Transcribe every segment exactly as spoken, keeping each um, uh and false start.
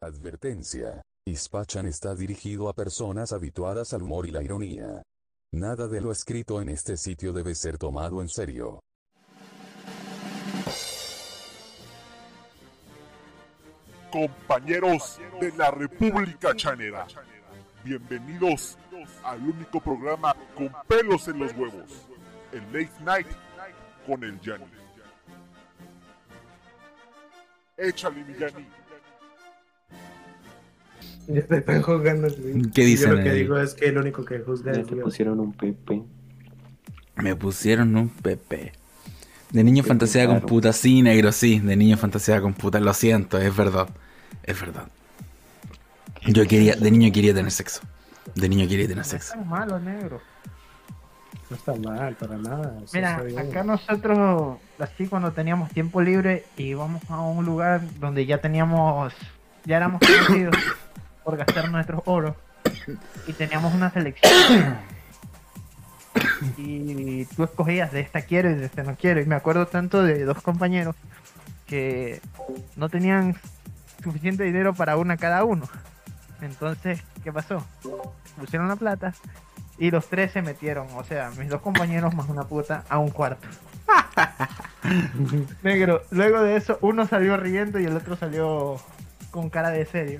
Advertencia. Ispachan está dirigido a personas habituadas al humor y la ironía. Nada de lo escrito en este sitio debe ser tomado en serio. Compañeros de la República Chanera, bienvenidos al único programa con pelos en los huevos, el Late Night con el Yanni. Échale, mi Yanni. Ya te están juzgando. ¿Qué dicen? Yo lo que ahí? digo es que el único que juzga Ya es te Dios. pusieron un Pepe. Me pusieron un Pepe. De niño Qué fantaseaba con raro. puta, sí, negro, sí. De niño fantaseaba con puta, lo siento, es verdad. Es verdad. Yo quería, de niño quería tener sexo. De niño quería tener No sexo. es tan malo, negro. No está mal, para nada. o sea, Mira, está bien. acá nosotros, así cuando teníamos tiempo libre, íbamos a un lugar donde ya teníamos, ya éramos conocidos por gastar nuestros oros y teníamos una selección. Y tú escogías de esta quiero y de esta no quiero. Y me acuerdo tanto de dos compañeros que no tenían suficiente dinero para una cada uno. Entonces, ¿qué pasó? Pusieron la plata y los tres se metieron, o sea, mis dos compañeros más una puta, a un cuarto. Negro, luego de eso, uno salió riendo y el otro salió con cara de serio.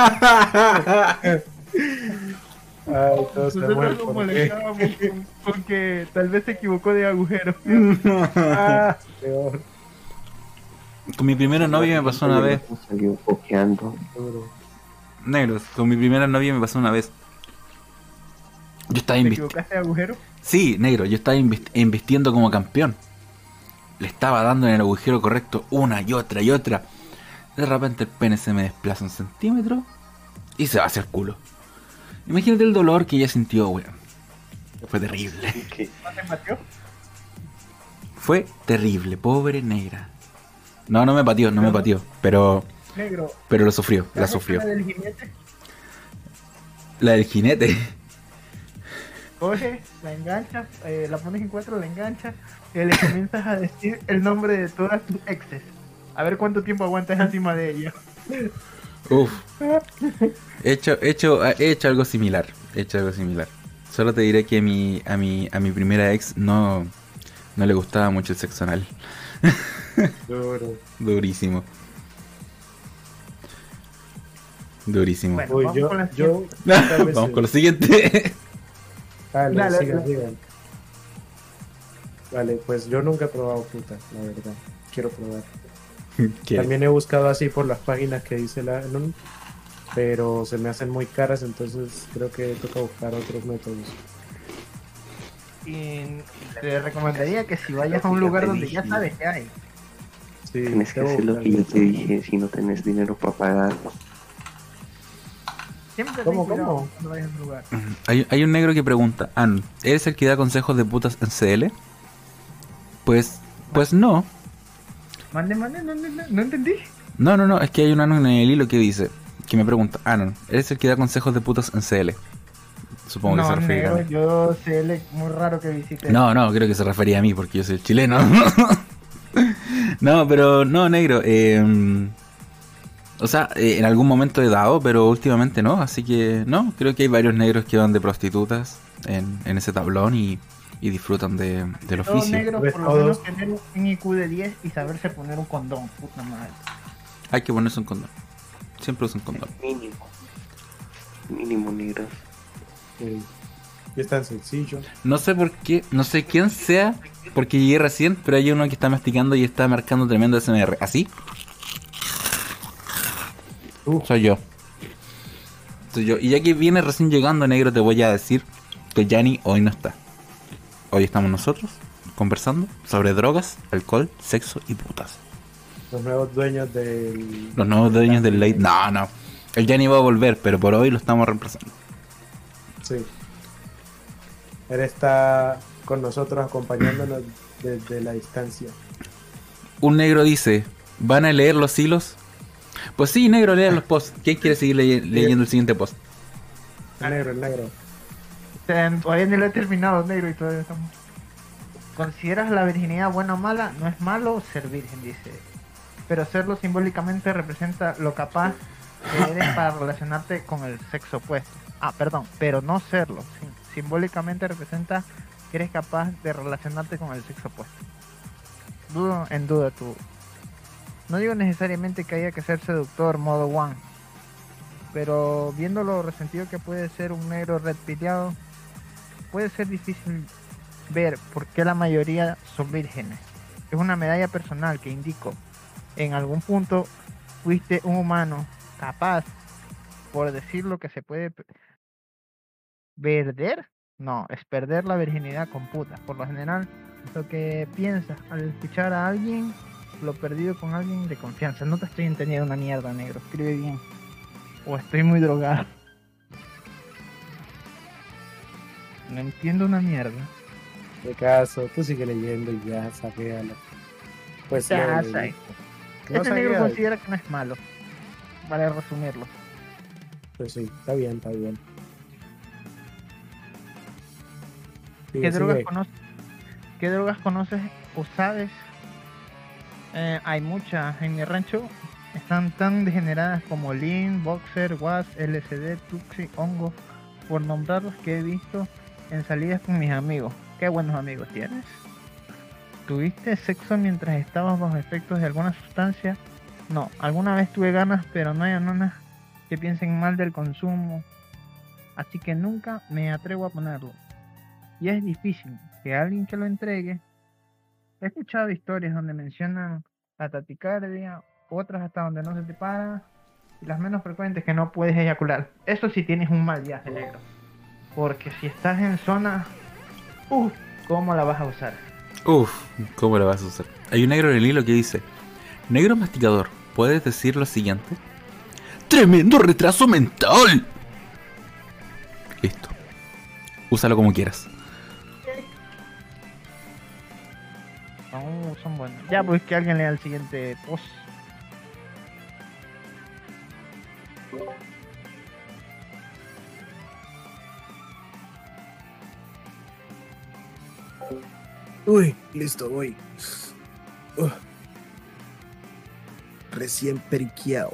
Ay, todos se Nosotros mueren. nos ¿por qué? molestábamos con- porque tal vez se equivocó de agujero. Ah, peor. Con mi primera novia me pasó una vez. Salió cojeando. Duro. Negros, con mi primera novia me pasó una vez. Yo estaba ¿Te invistiendo. equivocaste de agujero? Sí, negro, yo estaba invist- invistiendo como campeón. Le estaba dando en el agujero correcto una y otra y otra. De repente el pene se me desplaza un centímetro y se va hacia el culo. Imagínate el dolor que ella sintió, weón. Fue terrible. ¿Qué? ¿No te pateó? Fue terrible, pobre negra. No, no me pateó, no me pateó. Pero, Negro. pero lo sufrió, la ¿sabes sufrió. La del jinete, La del jinete. coges, la enganchas, eh, la pones en cuatro, la enganchas y le comienzas a decir el nombre de todas tus exes. A ver cuánto tiempo aguantas encima de ella. Uf. He hecho, he hecho, he hecho algo similar. He hecho algo similar. Solo te diré que a mi, a mi, a mi primera ex no, no le gustaba mucho el sexo anal. Duro. Durísimo. Durísimo. Bueno, Uy, vamos yo, con la yo, tal vez Vamos sí. con lo siguiente. Dale, Dale, sigan, dale. sigan. Vale, pues yo nunca he probado puta, la verdad. Quiero probar. ¿Qué? También he buscado así por las páginas que dice la Anon, pero se me hacen muy caras, entonces creo que toca buscar otros métodos. Y te recomendaría que si vayas a un lugar donde ya sabes que hay. Sí, Tienes que debo hacer lo buscar. que yo te dije si no tenés dinero para pagar. Siempre ¿Cómo, ten cuidado cómo? cuando vayas a un lugar. Hay, hay un negro que pregunta, An, ¿eres el que da consejos de putas en C L? Pues, pues no. Mande, mande, no, no, no, no entendí. No, no, no, es que hay un Anon en el hilo que dice, que me pregunta, Anon, ¿eres el que da consejos de putas en C L? Supongo que No, se refería a negro, mí. yo sé, le- muy raro que visite. No, no, creo que se refería a mí porque yo soy chileno. No, pero no, negro. eh, o sea, eh, en algún momento he dado, pero últimamente no. Así que no, creo que hay varios negros que van de prostitutas en, en ese tablón y, y disfrutan de, del Todos oficio. negros, ¿Ves por lo menos todos? tener un I Q de diez y saberse poner un condón, puta madre. Hay que ponerse un condón. Siempre usan condón. Mínimo. Mínimo, negras. Sí. Y es tan sencillo. No sé por qué, no sé quién sea, porque llegué recién, pero hay uno que está masticando y está marcando tremendo S M R. ¿Así? Uh. Soy yo. Soy yo. Y ya que viene recién llegando, negro, te voy a decir que Yanni hoy no está. Hoy estamos nosotros conversando sobre drogas, alcohol, sexo y putas. Los nuevos dueños del... Los nuevos dueños del late. No, no. El Yanni va a volver, pero por hoy lo estamos reemplazando. Sí. Él está con nosotros acompañándonos desde la distancia. Un negro dice, ¿van a leer los hilos? Pues sí, negro, lean los posts. ¿Quién quiere seguir leye- leyendo el siguiente post? El negro, el negro. O sea, todavía ni lo he terminado, negro, y todavía estamos. ¿Consideras la virginidad buena o mala? No es malo ser virgen, dice. Pero serlo simbólicamente representa lo capaz que eres para relacionarte con el sexo opuesto. Ah, perdón, pero no serlo. Sim- simbólicamente representa que eres capaz de relacionarte con el sexo opuesto. Dudo en duda tú. No digo necesariamente que haya que ser seductor modo one, pero viendo lo resentido que puede ser un negro red pillado, puede ser difícil ver por qué la mayoría son vírgenes. Es una medalla personal que indico, en algún punto fuiste un humano capaz, por decir lo que se puede pe- perder, no, es perder la virginidad con puta. Por lo general, lo que piensas al escuchar a alguien, lo perdido con alguien de confianza. No te estoy entendiendo una mierda, negro, escribe bien. O estoy muy drogado. No entiendo una mierda. De caso, tú sigue leyendo y ya saquéalo. Pues Ya, léelo y sé. listo. No Este negro saquea, considera que no es malo. Vale resumirlo. pues sí, está bien, está bien. ¿Qué Sigue, drogas sigue. conoces? ¿Qué drogas conoces o sabes? Eh, hay muchas en mi rancho. Están tan degeneradas como Lean, Boxer, Was, L S D, Tuxi, Hongo, por nombrarlos que he visto en salidas con mis amigos. Qué buenos amigos tienes. ¿Tuviste sexo mientras estabas bajo efectos de alguna sustancia? No, alguna vez tuve ganas, pero no hay anonas que piensen mal del consumo, así que nunca me atrevo a ponerlo. Y es difícil que alguien que lo entregue. He escuchado historias donde mencionan la taticardia, otras hasta donde no se te para, y las menos frecuentes que no puedes eyacular. Eso si tienes un mal viaje, negro. Porque si estás en zona, uff, ¿cómo la vas a usar? Uf, ¿cómo la vas a usar? Hay un negro en el hilo que dice: negro masticador, ¿puedes decir lo siguiente? ¡Tremendo retraso mental! Listo. Úsalo como quieras. No, son buenos. Ya, pues que alguien lea el siguiente post. Uy, listo, voy. Uh. Recién periqueado.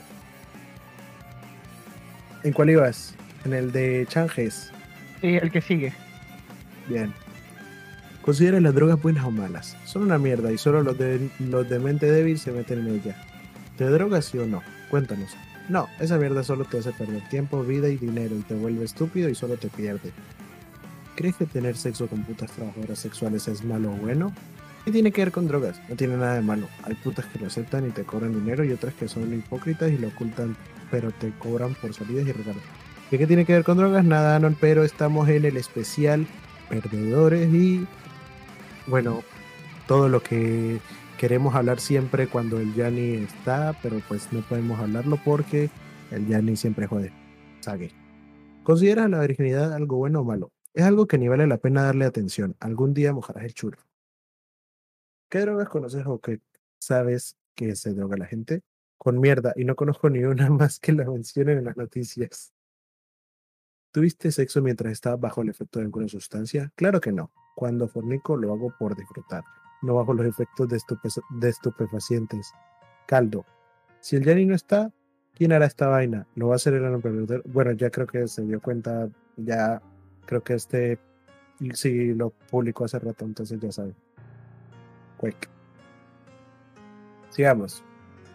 ¿En cuál ibas? En el de Changes. Sí, el que sigue. Bien. Considera las drogas buenas o malas. Son una mierda y solo los de, los de mente débil se meten en ella. ¿Te drogas sí o no? Cuéntanos. No, esa mierda solo te hace perder tiempo, vida y dinero y te vuelve estúpido y solo te pierde. ¿Crees que tener sexo con putas trabajadoras sexuales es malo o bueno? ¿Qué tiene que ver con drogas? No tiene nada de malo. Hay putas que lo aceptan y te cobran dinero y otras que son hipócritas y lo ocultan, pero te cobran por salidas y regalos. ¿Y qué tiene que ver con drogas? Nada, no, pero estamos en el especial perdedores y bueno, todo lo que queremos hablar siempre cuando el Yanni está, pero pues no podemos hablarlo porque el Yanni siempre jode. Sague. ¿Consideras la virginidad algo bueno o malo? Es algo que ni vale la pena darle atención. Algún día mojarás el churro. ¿Qué drogas conoces o que sabes que se droga la gente? Con mierda, y no conozco ni una más que la mencionen en las noticias. ¿Tuviste sexo mientras estabas bajo el efecto de alguna sustancia? Claro que no. Cuando fornico lo hago por disfrutar, no bajo los efectos de, estupe- de estupefacientes. Caldo. Si el Yanni no está, ¿quién hará esta vaina? ¿Lo va a hacer el emprendedor? Bueno, ya creo que se dio cuenta, ya creo que este sí lo publicó hace rato, entonces ya sabe. Quake. Sigamos.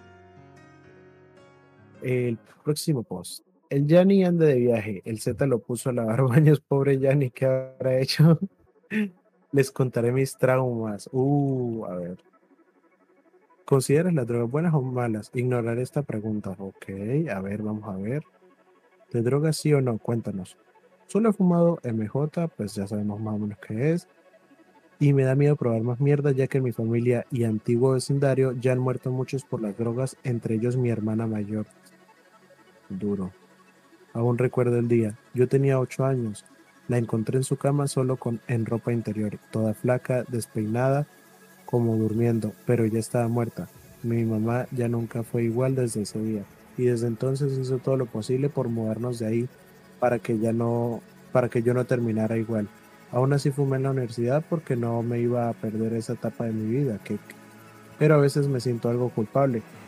El próximo post. El Yanni anda de viaje. El Z lo puso a lavar baños. Pobre Yanni, ¿qué habrá hecho? Les contaré mis traumas. Uh, a ver. ¿Consideras las drogas buenas o malas? Ignoraré esta pregunta. Ok, a ver, vamos a ver. ¿De drogas sí o no? Cuéntanos. Solo he fumado M J, pues ya sabemos más o menos qué es. Y me da miedo probar más mierda, ya que en mi familia y antiguo vecindario ya han muerto muchos por las drogas, entre ellos mi hermana mayor. Duro. Aún recuerdo el día. Yo tenía ocho años. La encontré en su cama solo con en ropa interior, toda flaca, despeinada, como durmiendo, pero ya estaba muerta. Mi mamá ya nunca fue igual desde ese día, y desde entonces hizo todo lo posible por movernos de ahí para que ya no, para que yo no terminara igual. Aún así fumé en la universidad porque no me iba a perder esa etapa de mi vida, que, pero a veces me siento algo culpable.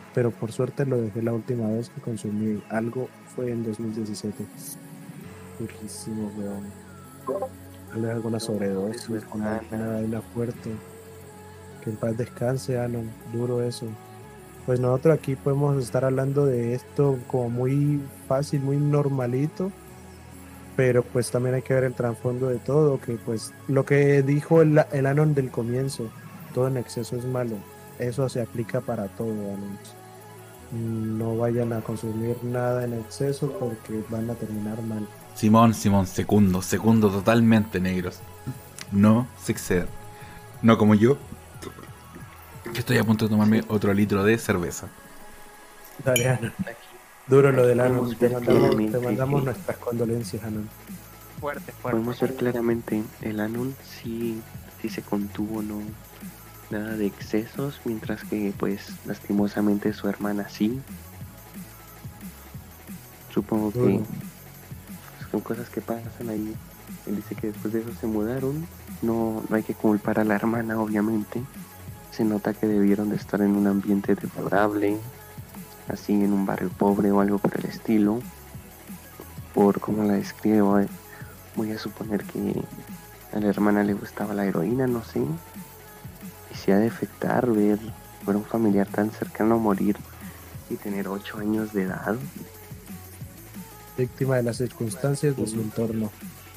pero por suerte lo dejé la última vez que consumí algo fue en dos mil diecisiete. Durísimo, weón. Tal vez alguna sobredosis, una, una vaina fuerte. Que en paz descanse, Alan. Duro eso. Pues nosotros aquí podemos estar hablando de esto como muy fácil, muy normalito, pero pues también hay que ver el trasfondo de todo, que pues lo que dijo el, el Anon del comienzo, todo en exceso es malo. Eso se aplica para todo, Anon. No vayan a consumir nada en exceso porque van a terminar mal. Simón, Simón, segundo, segundo totalmente, negros. No se excedan. No como yo, que estoy a punto de tomarme otro litro de cerveza. Dale, Anon. Duro lo del Anon. Podemos Te ver mandamos, claramente te mandamos que- nuestras condolencias, Anon. Fuerte, fuerte. Podemos ver claramente, el Anon sí, sí se contuvo, no nada de excesos, mientras que pues lastimosamente su hermana sí. Supongo que Duro. son cosas que pasan ahí. Él dice que después de eso se mudaron. No, no hay que culpar a la hermana, obviamente. Se nota que debieron de estar en un ambiente deplorable, así en un barrio pobre o algo por el estilo. Por cómo la describe, voy voy a suponer que a la hermana le gustaba la heroína, no sé. Y se ha de afectar ver, ver a un familiar tan cercano a morir y tener ocho años de edad. Víctima de las circunstancias de su entorno.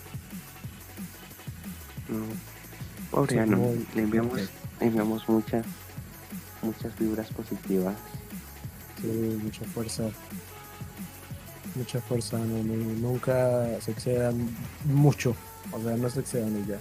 No. Pobre Sí, Ano, muy- le enviamos, ok. le enviamos muchas, muchas vibras positivas. Sí, mucha fuerza. Mucha fuerza, no, no, nunca se excedan mucho. O sea, no se excedan y ya.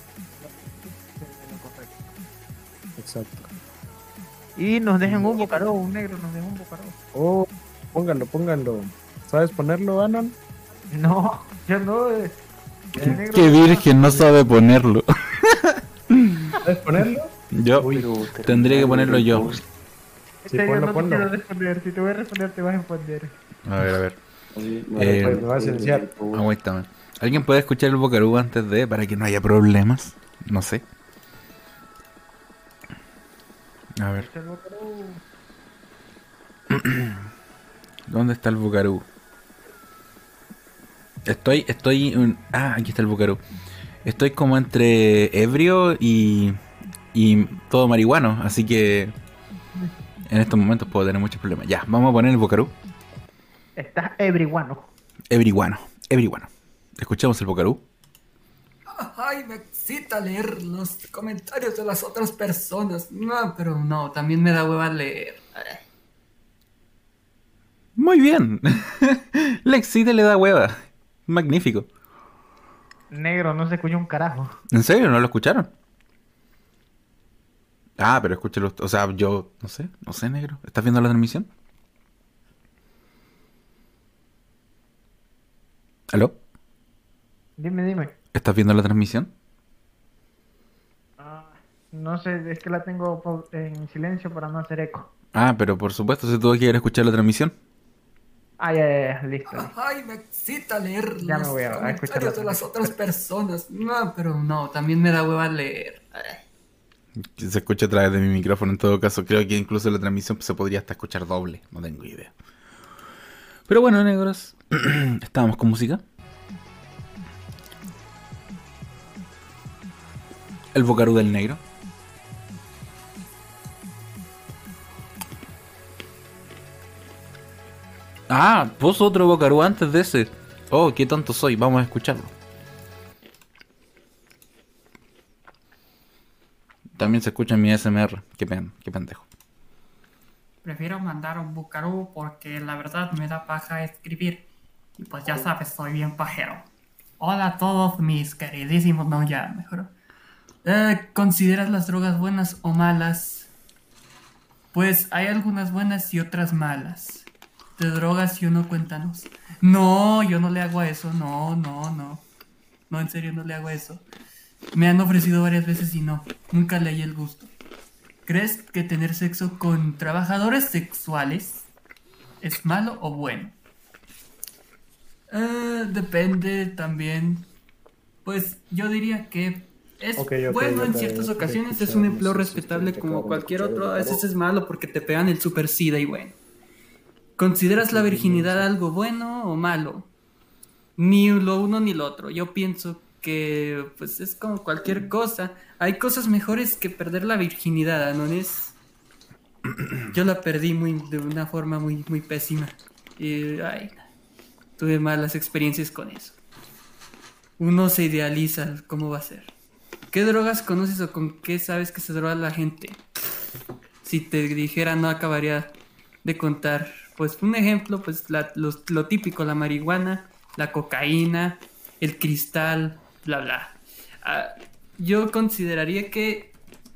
Exacto. Y nos dejan un bocaró, un negro nos deja un bocaró. Oh, pónganlo, pónganlo. ¿Sabes ponerlo, Anon? No, yo no. eh, el negro Qué no- virgen, no sabe ponerlo. ¿Sabes ponerlo? Yo Uy, Pero tendría que ponerlo yo. terminando el post, En Sí, serio, ponlo, no ponlo. te quiero responder. Si te voy a responder, te vas a responder. A ver, a ver. oye, no Eh, recuerdo me vas a el silenciar. post. Aguántame. ¿Alguien puede escuchar el Bocarú antes de, para que no haya problemas? No sé. A ver, El bocaró. ¿dónde está el Bocarú? Estoy, estoy... en- Ah, aquí está el Bocarú. Estoy como entre ebrio y... y todo marihuano, así que... en estos momentos puedo tener muchos problemas. Ya, vamos a poner el Bocarú. Estás everyone. Ebriguano, ebriguano. Escuchemos el Bocarú. Ay, me excita leer los comentarios de las otras personas. No, pero no, también me da hueva leer. Ay, Muy bien. Le excita y le da hueva. Magnífico. Negro, no se escucha un carajo. ¿En serio? ¿No lo escucharon? Ah, pero escúchelo. O sea, yo... No sé. No sé, negro. ¿Estás viendo la transmisión? ¿Aló? Dime, dime. ¿Estás viendo la transmisión? Ah, no sé, es que la tengo po- en silencio para no hacer eco. Ah, pero por supuesto, si tú quieres escuchar la transmisión. Ah, ya, ya, ya, listo. listo. ay, me excita leer Ya me los voy a- a escuchar comentarios la de las transmisión. otras personas. No, pero no, también me da hueva leer. Ay. Se escucha a través de mi micrófono en todo caso. Creo que incluso la transmisión se podría hasta escuchar doble. No tengo idea. Pero bueno, negros. Estábamos con música. El Bocarú del negro. Ah, puso otro Bocarú antes de ese. Oh, qué tonto soy. Vamos a escucharlo. También se escucha en mi A S M R. Qué pen, qué pendejo. Prefiero mandar un bucarú porque la verdad me da paja escribir. Y pues ya sabes, soy bien pajero. Hola a todos mis queridísimos. No, ya, mejor. Eh, ¿consideras las drogas buenas o malas? Pues hay algunas buenas y otras malas. ¿Te drogas sí o no? Cuéntanos. No, yo no le hago a eso. No, no, no. No, en serio, no le hago a eso. Me han ofrecido varias veces y no. Nunca le hallé el gusto. ¿Crees que tener sexo con trabajadores sexuales es malo o bueno? Eh, depende también. Pues yo diría que es Ok, ok, bueno ya en te- ciertas ya te ocasiones, escuché, es un no empleo sé si respetable estoy como acabando de cualquier escuchar otro. A el veces Bocarú. es malo porque te pegan el super sida y bueno. ¿Consideras la virginidad algo bueno o malo? Ni lo uno ni lo otro. Yo pienso que pues es como cualquier cosa. Hay cosas mejores que perder la virginidad, ¿no es? Yo la perdí muy de una forma muy muy pésima. Y ay, tuve malas experiencias con eso. Uno se idealiza cómo va a ser. ¿Qué drogas conoces o con qué sabes que se droga la gente? Si te dijera no acabaría de contar. Pues un ejemplo, pues la- los- lo típico, la marihuana, la cocaína, el cristal, bla bla. Ah, yo consideraría que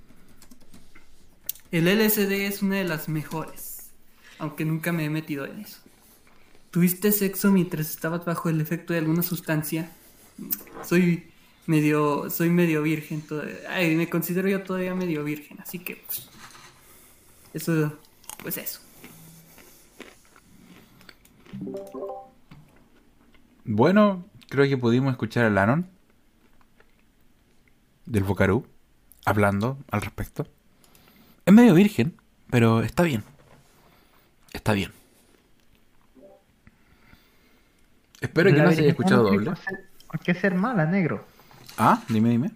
el L S D es una de las mejores, aunque nunca me he metido en eso. ¿Tuviste sexo mientras estabas bajo el efecto de alguna sustancia? Soy medio, soy medio virgen todavía. Ay, me considero yo todavía medio virgen, así que pues, eso, pues eso. Bueno, creo que pudimos escuchar a Lanon del Bocarú hablando al respecto. Es medio virgen, pero está bien. Está bien. Espero que La no se haya virginidad escuchado no tiene doble. por ser- ¿Por qué ser mala, negro? Ah, dime, dime.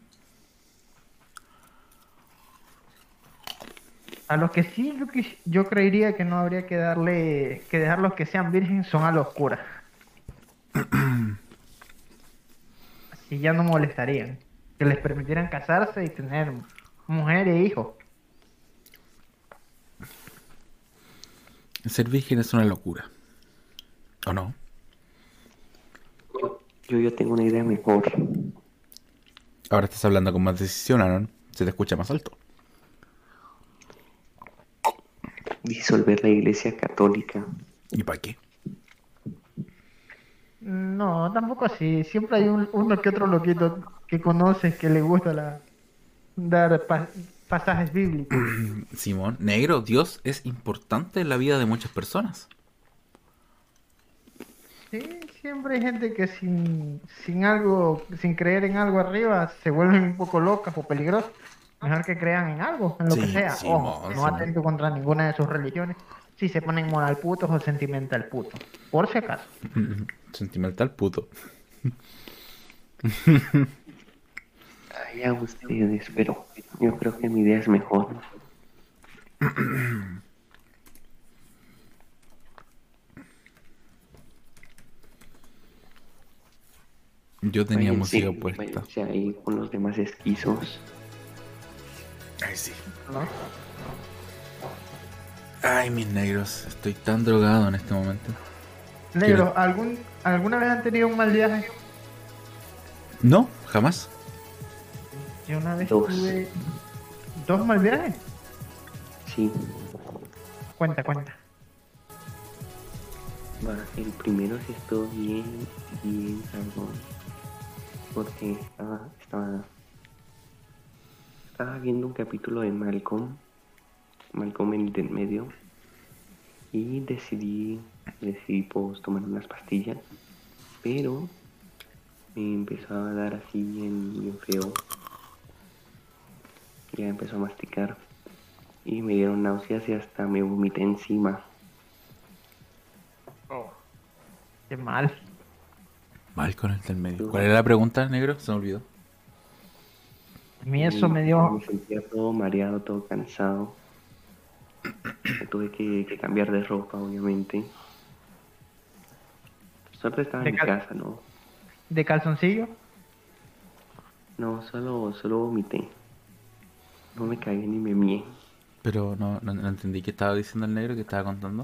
A los que sí, yo, quis- yo creería que no habría que darle, que dejarlos que sean virgen son a los curas. Así ya no molestarían. Que les permitieran casarse y tener mujer e hijos. Ser virgen es una locura. ¿O no? Yo, yo tengo una idea mejor. Ahora estás hablando con más decisión, Lanon. Se te escucha más alto. Disolver la iglesia católica. ¿Y para qué? No, tampoco así. Siempre hay un- uno que otro loquito que conoces que le gusta la, dar pa- pasajes bíblicos. Simón, negro, Dios es importante en la vida de muchas personas. Sí, siempre hay gente que sin, sin algo, sin creer en algo arriba, se vuelven un poco locas o peligrosas. Mejor que crean en algo, en lo que Sí, sea. Simón, Ojo, no Simón. atento contra ninguna de sus religiones. Si se ponen moral putos o sentimental puto. Por si acaso. Sentimental puto. Allá ustedes, pero yo creo que mi idea es mejor. Yo tenía Váyanse- música puesta. váyanse ahí con los demás esquizos. Ay, sí. ¿No? Ay, mis negros. Estoy tan drogado en este momento. Negro, ¿algún, ¿alguna vez han tenido un mal viaje? No, jamás. Yo una vez Dos. tuve dos mal viajes. Sí, Cuenta, cuenta. va, el primero sí estuvo bien, bien cabrón. Porque estaba, estaba, estaba viendo un capítulo de Malcolm, Malcolm en el del medio, y decidí, decidí pues tomar unas pastillas, pero me empezó a dar así bien, bien feo. Ya empezó a masticar y me dieron náuseas y hasta me vomité encima. Qué mal. Mal con el del medio. ¿Cuál era la pregunta, negro? Se me olvidó. A mí eso Y me dio... Me sentía todo mareado, todo cansado. Me tuve que, que cambiar de ropa, obviamente. Suerte estaba en mi De cal- casa, ¿no? ¿De calzoncillo? No, solo, solo vomité. No me cagué ni me mié. Pero no, no, no entendí qué estaba diciendo el negro, qué estaba contando.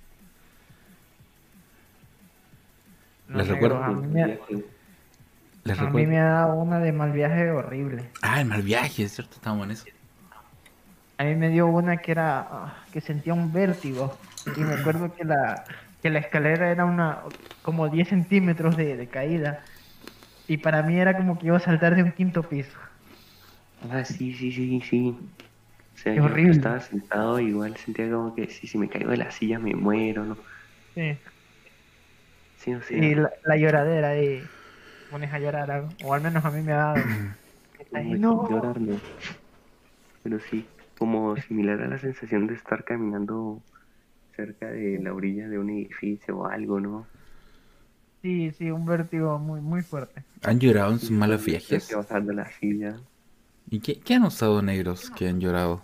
No, Les negro, recuerdo- a mí, me, Les a mí recuerdo. me ha dado una de mal viaje horrible. Ah, el mal viaje, es cierto, estábamos en eso. A mí me dio una que era ah, que sentía un vértigo y me acuerdo que la que la escalera era una como diez centímetros de, de caída y para mí era como que iba a saltar de un quinto piso. Ah, sí, sí, sí, sí. O sea, Qué yo horrible. estaba sentado, igual sentía como que si, si me caigo de la silla me muero, ¿no? Sí. Sí, o sea, Y la, la lloradera de pones a llorar algo, o al menos a mí me ha dado. Ay, como no. llorar no. Pero sí, como similar a la sensación de estar caminando cerca de la orilla de un edificio o algo, ¿no? Sí, sí, un vértigo muy, muy fuerte. ¿Han llorado en sus Y malos después viajes? que bajar de la silla. ¿Y qué, qué han usado negros que han llorado?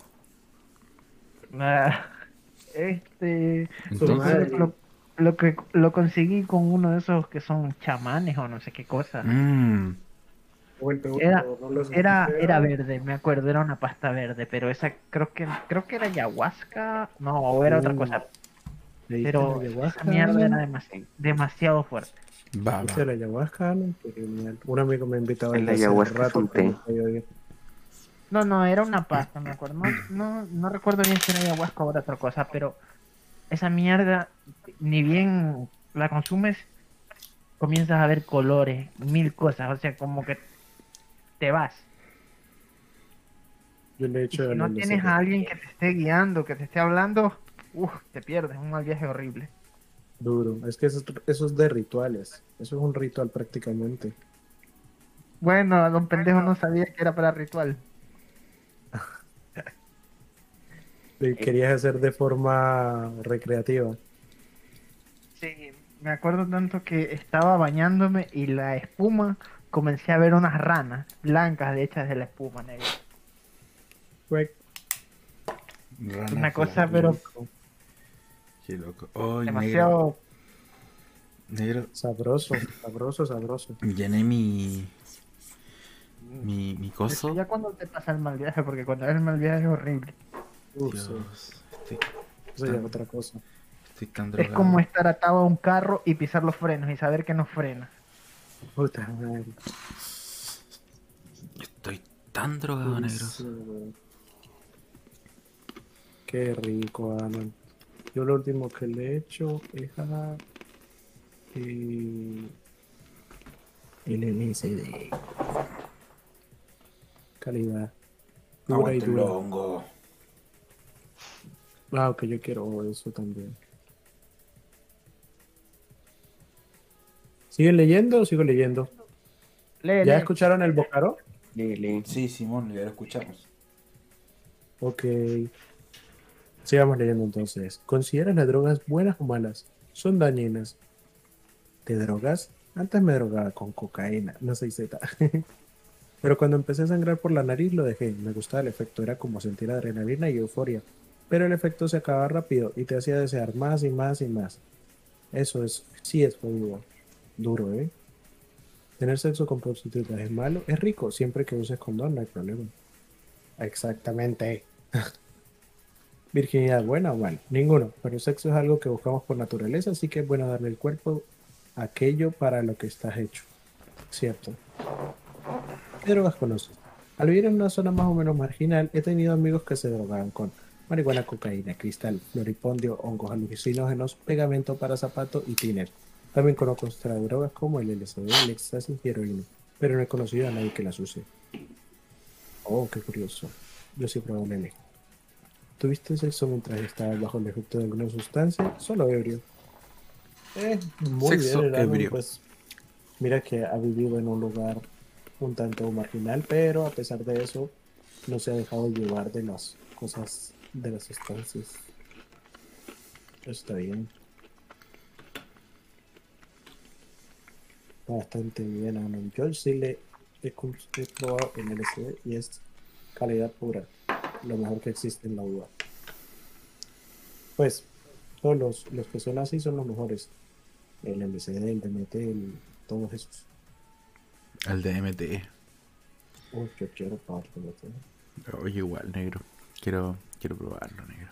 Ah, este, Su yo Entonces, creo que lo, lo que lo conseguí con uno de esos que son chamanes o no sé qué cosa. mmm, O el peor, Era, no los era, escuché. era verde, me acuerdo, era una pasta verde, pero esa creo que, creo que era ayahuasca, no, o era otra Mm, cosa, ¿Le diste pero la esa ayahuasca, mierda era Alan? demasi- demasiado fuerte. va, ¿Viste la va. ayahuasca, Alan? Qué genial. Un amigo me ha invitado El desde hace ayahuasca es rato, un pero no té. podía ir. No, no, era una pasta, me acuerdo, no, no, no recuerdo bien si era ayahuasca o era otra cosa, pero esa mierda, ni bien la consumes, comienzas a ver colores, mil cosas, o sea, como que te vas. Yo le he Y hecho si el no tienes a L S D. alguien que te esté guiando, que te esté hablando, uff, te pierdes, un mal viaje horrible. Duro. Es que eso, es- eso es de rituales. Eso es un ritual prácticamente. Bueno, don pendejo no sabía que era para ritual. Lo querías hacer de forma recreativa. Sí, me acuerdo tanto que estaba bañándome y la espuma, comencé a ver unas ranas blancas de hechas de la espuma negra. Güey, Ranas Una cosa, blancas. pero Qué loco. Ay, negro. demasiado. Negro. sabroso, sabroso, sabroso. Llené mi. Mi, mi Eso coso. ya cuando te pasa el mal viaje, porque cuando es el mal viaje es horrible. Uf, sí. Dios, estoy, Eso ya es otra cosa. estoy tan Es drogado. como estar atado a un carro y pisar los frenos y saber que no frena. Puta madre. Estoy tan drogado, negro. Buenísimo. Qué rico, Alan. Yo lo último que le he hecho es a eh, el L S D. Calidad. Dura y Aguante el dura. hongo. Ah, ok, yo quiero eso también. ¿Siguen leyendo o sigo leyendo? Lee, ¿Ya lee. escucharon el Bocaro? Lele. Sí, Simón, ya lo escuchamos. Ok. Sigamos leyendo entonces. ¿Consideras las drogas buenas o malas? Son dañinas. ¿Te drogas? Antes me drogaba con cocaína, no soy Z. Pero cuando empecé a sangrar por la nariz lo dejé. Me gustaba el efecto, era como sentir adrenalina y euforia. Pero el efecto se acababa rápido y te hacía desear más y más y más. Eso es, sí es jodido. Duro, ¿eh? Tener sexo con prostitutas es malo, es rico, siempre que uses condón, no hay problema. Exactamente. Virginidad, ¿buena o mal? Ninguno, pero el sexo es algo que buscamos por naturaleza, así que es bueno darle el cuerpo aquello para lo que estás hecho. Cierto. ¿Qué drogas conoces? Al vivir en una zona más o menos marginal, he tenido amigos que se drogaban con marihuana, cocaína, cristal, floripondio, hongos alucinógenos, pegamento para zapato y tiner. También conozco otras drogas como el L S D, el éxtasis y heroína, pero no he conocido a nadie que las use. Oh, qué curioso. Yo sí probé el L. ¿Tuviste sexo mientras estabas bajo el efecto de alguna sustancia? Solo ebrio. Eh, muy Sexo bien, Erasmo, ebrio. pues mira que ha vivido en un lugar un tanto marginal, pero a pesar de eso no se ha dejado llevar de las cosas, de las sustancias. Eso está bien. Está bastante bien, Anon. Yo sí le he, cons- he probado el L S D y es calidad pura, lo mejor que existe en la U A. Pues todos los, los que son así son los mejores. El L S D, el D M T, el, todos esos. El de M T E. Uy, yo quiero probar el D M T. Oye, igual, negro. Quiero, quiero probarlo, negro.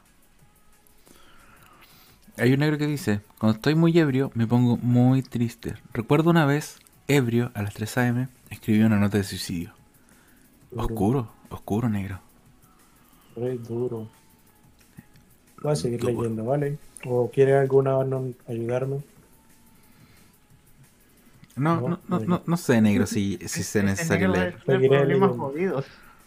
Hay un negro que dice: cuando estoy muy ebrio, me pongo muy triste. Recuerdo una vez, ebrio, a las tres a eme, escribí una nota de suicidio. Duro, Oscuro, oscuro, negro. re duro. Voy a seguir Duro. leyendo, ¿vale? ¿O quiere alguna Anon ayudarme? No, No, no, no, bueno. no, no sé, negro, si, si sea Este necesario negro leer. debe tener Seguiré problemas leyendo. jodidos.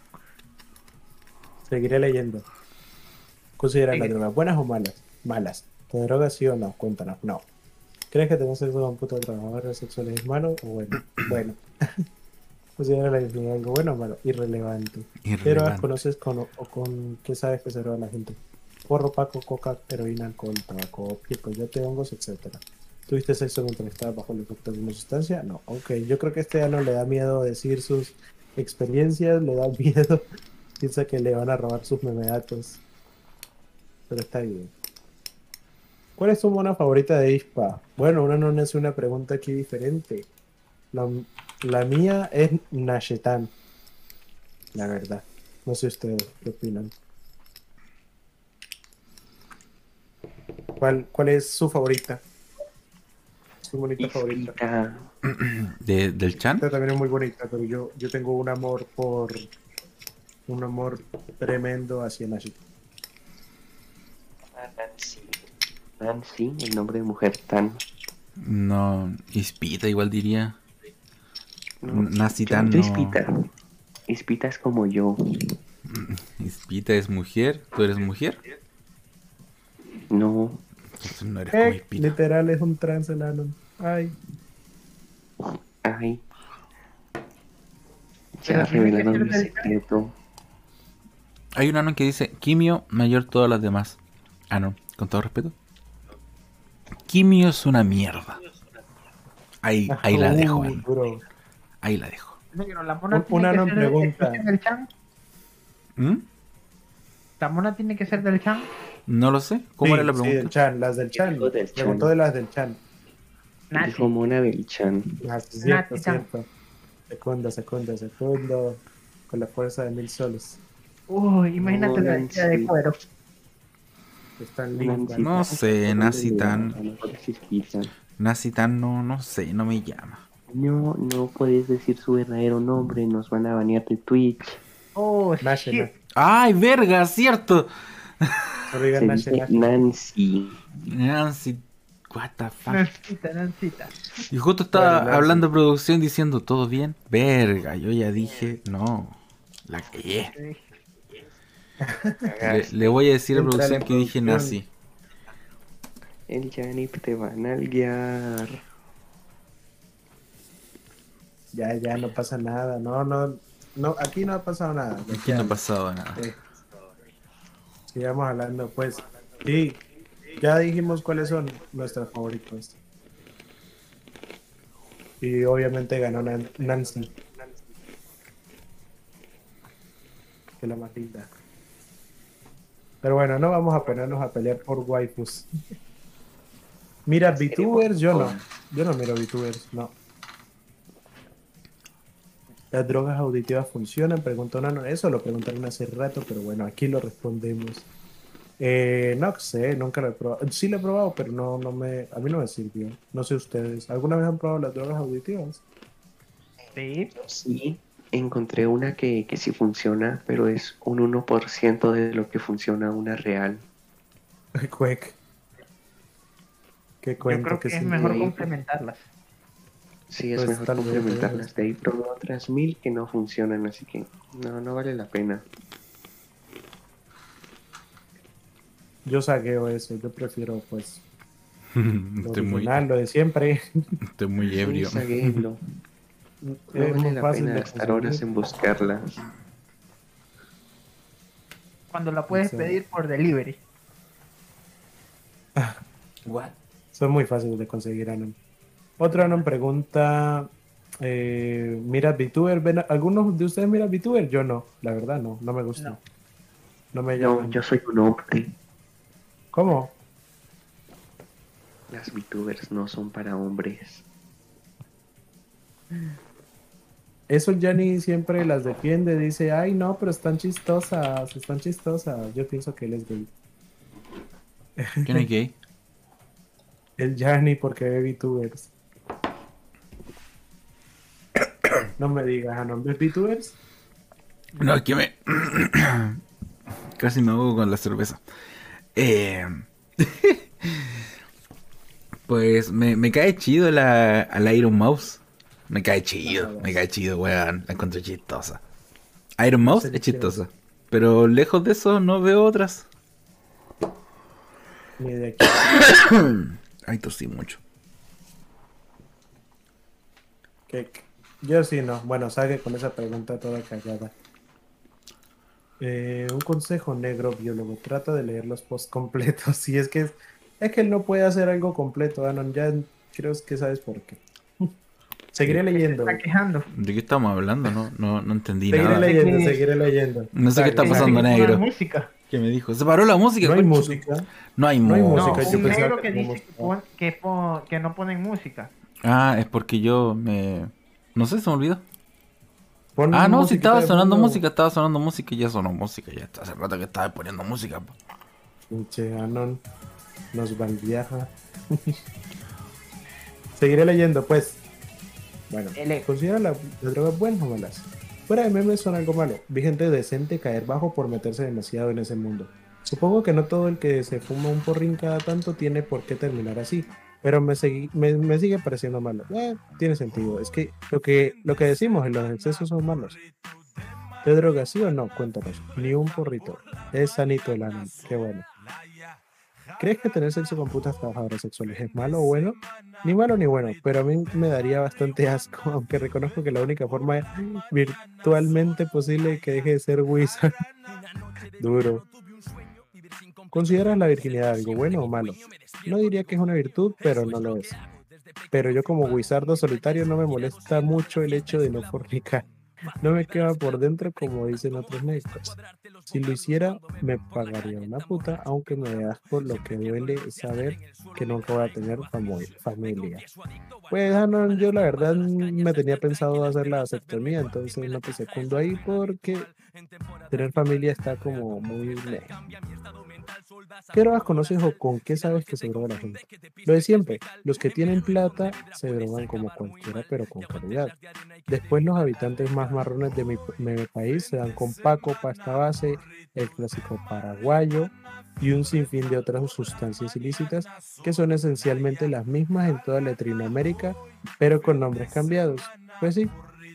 Seguiré leyendo. ¿Consideras las Sigue. drogas buenas o malas? Malas. ¿Te drogas sí o no? Cuéntanos. No. ¿Crees que tener sexo con puto trabajadores sexuales es malo o bueno? Bueno. ¿Consideras la virginidad algo bueno o malo? Irrelevante. ¿Qué drogas Irrelevante. conoces con o, o con qué sabes que se droga la gente? porro, paco, coca, heroína, alcohol, tabaco, pie, coyote, hongos, etcétera. ¿Tuviste sexo mientras estabas bajo el efecto de una sustancia? No. Ok, yo creo que a este ya no le da miedo decir sus experiencias, le da miedo. Piensa que le van a robar sus memedatos. Pero está bien. ¿Cuál es tu mona favorita de Ispa? Bueno, una no hace una pregunta aquí diferente. La, la mía es Nashetan. La verdad. No sé ustedes qué opinan. ¿Cuál, cuál es su favorita? Su bonita favorita. Ispita. ¿De, ¿Del Chan? Esta también es muy bonita, pero yo, yo tengo un amor por... Un amor tremendo hacia Nashi. Nancy. Nancy, el nombre de mujer tan. No, Ispita igual diría. No, Nazi yo- tan yo no. Ispita. Ispita es como yo. Ispita es mujer, tú eres mujer. No, Entonces no eres como Eh, Ispita. literal es un trans el Anon. Ay. ay. Pero Ya tiene que revelaron ser mi del- secreto. Hay un Anon que dice Kimio mayor todas las demás. Ah, no, con todo respeto. Kimio es una mierda. Ahí, ahí la dejo, Uh, Anon. bro. Ahí la dejo. Negro, la mona Un- tiene una que no ser pregunta. del- del Chan. ¿Mm? La mona tiene que ser del Chan. No lo sé. ¿Cómo Sí, era la sí, pregunta? del Chan, las del Chan. Dijo del Chan. Preguntó de las del Chan. Nazi. Dijo Mona Belchan. Ah, sí, cierto, Nazi Chan. cierto. Segundo, segundo, segundo. Con la fuerza de mil soles. Uy, imagínate No, la Nancy. tía de cuero. Están lindas. Nancy. No sé, Nazi tan. A lo mejor es Ispita. Nazi tan no, no sé, no me llama. No, no puedes decir su verdadero nombre, nos van a banear de Twitch. Oh, Nashi, shit. ¡Ay, verga! ¡Cierto! no digan Se Nashi, dice Nashi. Nancy. Nancy. What the fuck. Nancita, Nancita. Y justo estaba Bueno, Nancy. hablando de producción diciendo todo bien. Verga, yo ya dije, no. La cagué. Le, le voy a decir a Entra producción la que dije producción. nazi. El Janip te va a nalguear. Ya, ya, no pasa nada. No, no, no, aquí no ha pasado nada. Aquí no ha pasado nada. Sí. Sigamos hablando, pues. Sí, ya dijimos cuáles son nuestros favoritos. Y obviamente ganó Nan- Nancy. Que la Matilda. Pero bueno, no vamos a ponernos a pelear por waifus. Mira, VTubers, yo no. Yo no miro VTubers, no. ¿Las drogas auditivas funcionan? Preguntó Nano. Eso lo preguntaron hace rato, pero bueno, aquí lo respondemos. Eh, no sé, nunca lo he probado. Sí lo he probado, pero no, no me, a mí no me sirvió. No sé ustedes. ¿Alguna vez han probado las drogas auditivas? Sí. Sí, encontré una que, que sí funciona, pero es un uno por ciento de lo que funciona una real. Cuec. Qué Yo cuento creo que que es sí. mejor ahí. complementarlas. Sí, es Pues mejor tal vez, complementarlas. De ahí probé otras mil que no funcionan, así que no, no vale la pena. Yo saqueo eso. Yo prefiero, pues, lo Estoy muy, original, lo de siempre. estoy muy ebrio. Sí, saguélo. No Es vale muy la fácil pena de gastar horas conseguir. en buscarlas. Cuando la puedes Sí. pedir por delivery. Son muy fáciles de conseguir, Anon. Otro Anon pregunta: eh, ¿mira VTuber? ¿Ven- ¿Algunos de ustedes mira VTuber? Yo no, la verdad no, no me gusta. No. No me No, llaman. yo soy un hombre. ¿Cómo? Las VTubers no son para hombres. Eso Gianni siempre las defiende, dice, ay no, pero están chistosas, están chistosas. Yo pienso que él es gay. ¿Quién es gay? El Gianni porque ve VTubers. No me digas, Anon, ¿ves VTubers? No, es que me. Casi me ahogo con la cerveza. Eh... pues me, me cae chido la, a la Iron Mouse. Me cae chido, me cae chido, weón. La encuentro chistosa. Iron Mouse Sí, es chistosa. Pero lejos de eso no veo otras. Ni de aquí. Ay, tosí mucho. Que- Yo sí no. Bueno, sabe con esa pregunta toda callada. Eh, un consejo negro, biólogo. Trata de leer los posts completos. Si es que es que él no puede hacer algo completo, Anon. Ya creo que sabes por qué. Seguiré Se leyendo. está quejando. ¿De qué estamos hablando? No, no, no entendí Seguiré nada. leyendo, que- seguiré leyendo. No sé qué está Dale, pasando, dale. Una negro. música. ¿Qué me dijo? Se paró la música. No hay concha. música. No hay No hay No, música, música. yo un pensaba negro que que no dice que, mostraba. pon- que, pon- que no ponen música. Ah, es porque yo me... No sé, se me olvidó. Pon Ah, no, si musiquita estaba de sonando fondo. música, estaba sonando música y ya sonó música. Ya hace rato que estaba poniendo música. po. Pinche Anon nos valviaja. Seguiré leyendo, pues. Bueno, Ele. ¿considera la, la droga buenas o malas? Fuera de memes son algo malo. Vi gente decente caer bajo por meterse demasiado en ese mundo. Supongo que no todo el que se fuma un porrín cada tanto tiene por qué terminar así, pero me, segui- me, me sigue pareciendo malo. Eh, tiene sentido. Es que lo que lo que decimos en los excesos son malos. ¿Te drogas sí o no? Cuéntanos. Ni un porrito. Es sanito el ano. Qué bueno. ¿Crees que tener sexo con putas trabajadoras sexuales es malo o bueno? Ni malo ni bueno, pero a mí me daría bastante asco, aunque reconozco que la única forma virtualmente posible que deje de ser wizard. Duro. ¿Consideras la virginidad algo bueno o malo? No diría que es una virtud, pero no lo es. Pero yo como wizardo solitario no me molesta mucho el hecho de no fornicar. No me queda por dentro como dicen otros médicos. Si lo hiciera, me pagaría una puta, aunque me dé asco lo que duele es saber que nunca voy a tener famo- familia. Pues ah, no, yo la verdad me tenía pensado hacer la vasectomía, entonces no te secundo ahí porque tener familia está como muy... meh. ¿Qué drogas conoces o con qué sabes que se droga la gente? Lo de siempre, los que tienen plata se drogan como cualquiera, pero con calidad. Después los habitantes más marrones de mi, de mi país se dan con Paco, pasta base, el clásico paraguayo y un sinfín de otras sustancias ilícitas que son esencialmente las mismas en toda Latinoamérica, pero con nombres cambiados. Pues sí.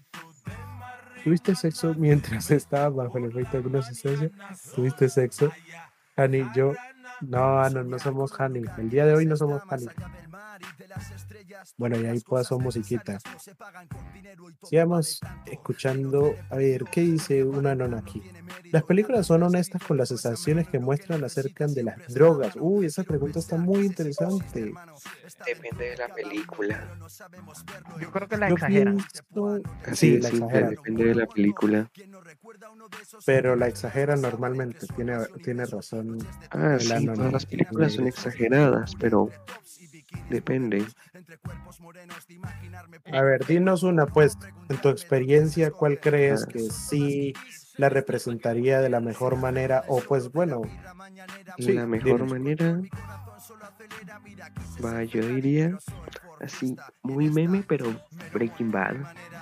¿Tuviste sexo mientras estabas bajo el efecto de alguna sustancia? ¿Tuviste sexo? Hani, yo... No, no, no somos Hani. El día de hoy no somos Hani. Bueno, y ahí paso musiquita. Sigamos escuchando. A ver, ¿qué dice una nona aquí? Las películas son honestas con las sensaciones que muestran acerca de las drogas. Uy, esa pregunta está muy interesante. Depende de la película. Yo creo que la Yo exageran. pienso... Así Sí, de la simple, exageran. depende de la película. Pero la exageran normalmente. Tiene, tiene razón. Ah, el sí, Anon. todas las películas son exageradas, pero depende. A ver, dinos una, pues, en tu experiencia, ¿cuál crees Ah. que sí la representaría de la mejor manera? O pues bueno, sí, La mejor dinos. manera, va, yo diría, así, muy meme, pero Breaking Bad.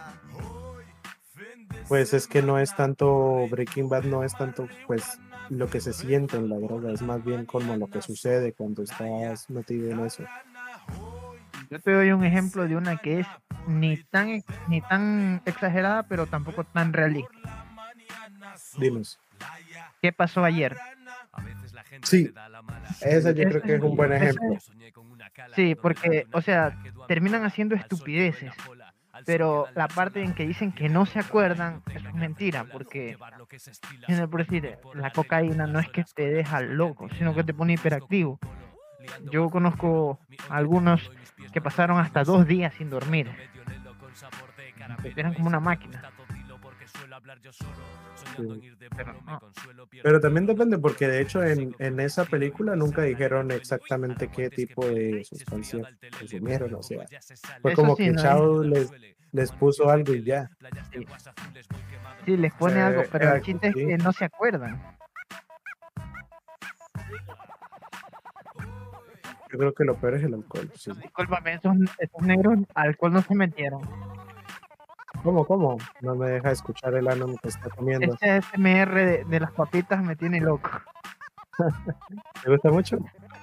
Pues es que no es tanto, Breaking Bad no es tanto, pues, lo que se siente en la droga, es más bien como lo que sucede cuando estás metido en eso. Yo te doy un ejemplo de una que es ni tan, ni tan exagerada, pero tampoco tan realista. Dinos. ¿Qué pasó ayer? Sí, ese yo creo que es un buen Ese- ejemplo. Sí, porque, o sea, terminan haciendo estupideces, pero la parte en que dicen que no se acuerdan es mentira, porque, tiene por decir, la cocaína no es que te deja loco, sino que te pone hiperactivo. Yo conozco algunos que pasaron hasta dos días sin dormir. Eran como una máquina. Sí. Pero no. Pero también depende, porque de hecho en, en esa película nunca dijeron exactamente qué tipo de sustancia consumieron, o sea, fue Eso como sí, que ¿no? Chao les, les puso algo y ya. Sí, les pone Eh, algo, pero el aquí chiste es sí. que no se acuerdan. Yo creo que lo peor es el alcohol. Sí. Discúlpame, esos, esos negros alcohol no se metieron. ¿Cómo, cómo? No me deja escuchar el ano que está comiendo. Este A S M R de, de las papitas me tiene loco. ¿Te gusta mucho?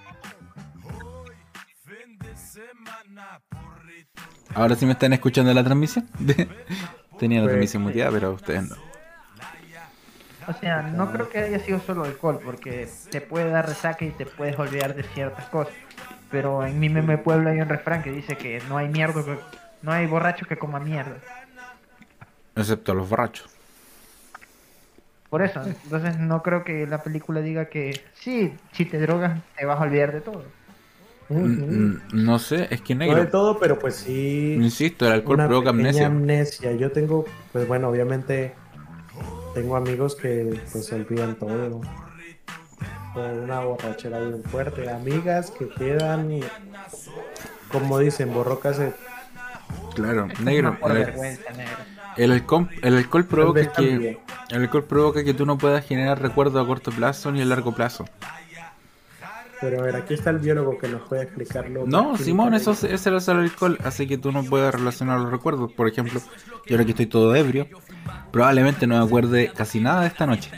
Ahora sí me están escuchando en la transmisión. Tenía la Pues, transmisión muteada, pero ustedes no. O sea, no creo que haya sido solo alcohol, porque te puede dar resaca y te puedes olvidar de ciertas cosas. Pero en mi meme pueblo hay un refrán que dice que no hay mierda que, no hay borracho que coma mierda. Excepto los borrachos. Por eso, entonces no creo que la película diga que sí, si te drogas te vas a olvidar de todo. Ujú. Mm, mm, No sé, es que No de negro. todo, pero pues sí Insisto, el alcohol una provoca pequeña amnesia. amnesia. Yo tengo, pues bueno, obviamente tengo amigos que pues se olvidan todo con una borrachera bien fuerte. Amigas que quedan, como dicen, borrocas. eh, Claro, Es negro. más por El, vergüenza, negro. el alcohol, el alcohol Tal provoca vez que también. el alcohol provoca que tú no puedas generar recuerdos a corto plazo ni a largo plazo. Pero a ver, aquí está el biólogo que nos puede explicarlo más No, Simón, eso químicamente. es- ese es el alcohol, hace que tú no puedas relacionar los recuerdos. Por ejemplo, yo ahora que estoy todo ebrio, probablemente no me acuerde casi nada de esta noche.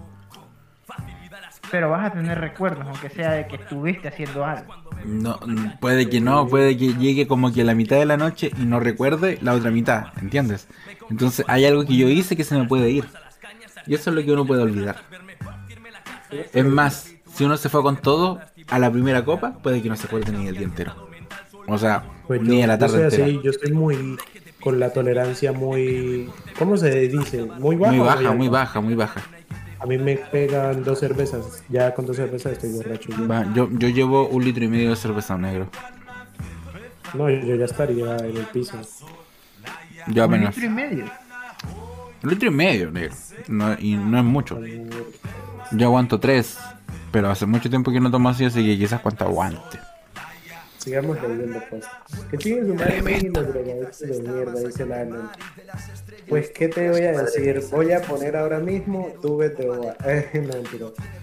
Pero vas a tener recuerdos, aunque sea de que estuviste haciendo algo. No, mm, puede que no, puede que llegue como que a la mitad de la noche y no recuerde la otra mitad, ¿entiendes? Entonces hay algo que yo hice que se me puede ir. Y eso es lo que uno puede olvidar. Es más, si uno se fue con todo a la primera copa, puede que no se acuerde ni del día entero. O sea, Pues ni yo, de la yo tarde soy entera. así, yo soy muy con la tolerancia muy, ¿cómo se dice? Muy baja. Muy o baja, muy alta? baja, muy baja. A mí me pegan dos cervezas, ya con dos cervezas estoy borracho. Yo. Va, yo, yo llevo un litro y medio de cerveza negro. No, yo ya estaría en el piso. Yo Un apenas. litro y medio. Un litro y medio, negro. No, y no es mucho. Yo aguanto tres. Pero hace mucho tiempo que no tomo así, así que quizás cuánto aguante. Sigamos leyendo pues. Que chinguen su madre y los drogadictos de mierda, dice la Alan. Pues qué te voy a decir, voy a poner ahora mismo tuve droga. Eh, no, mentira.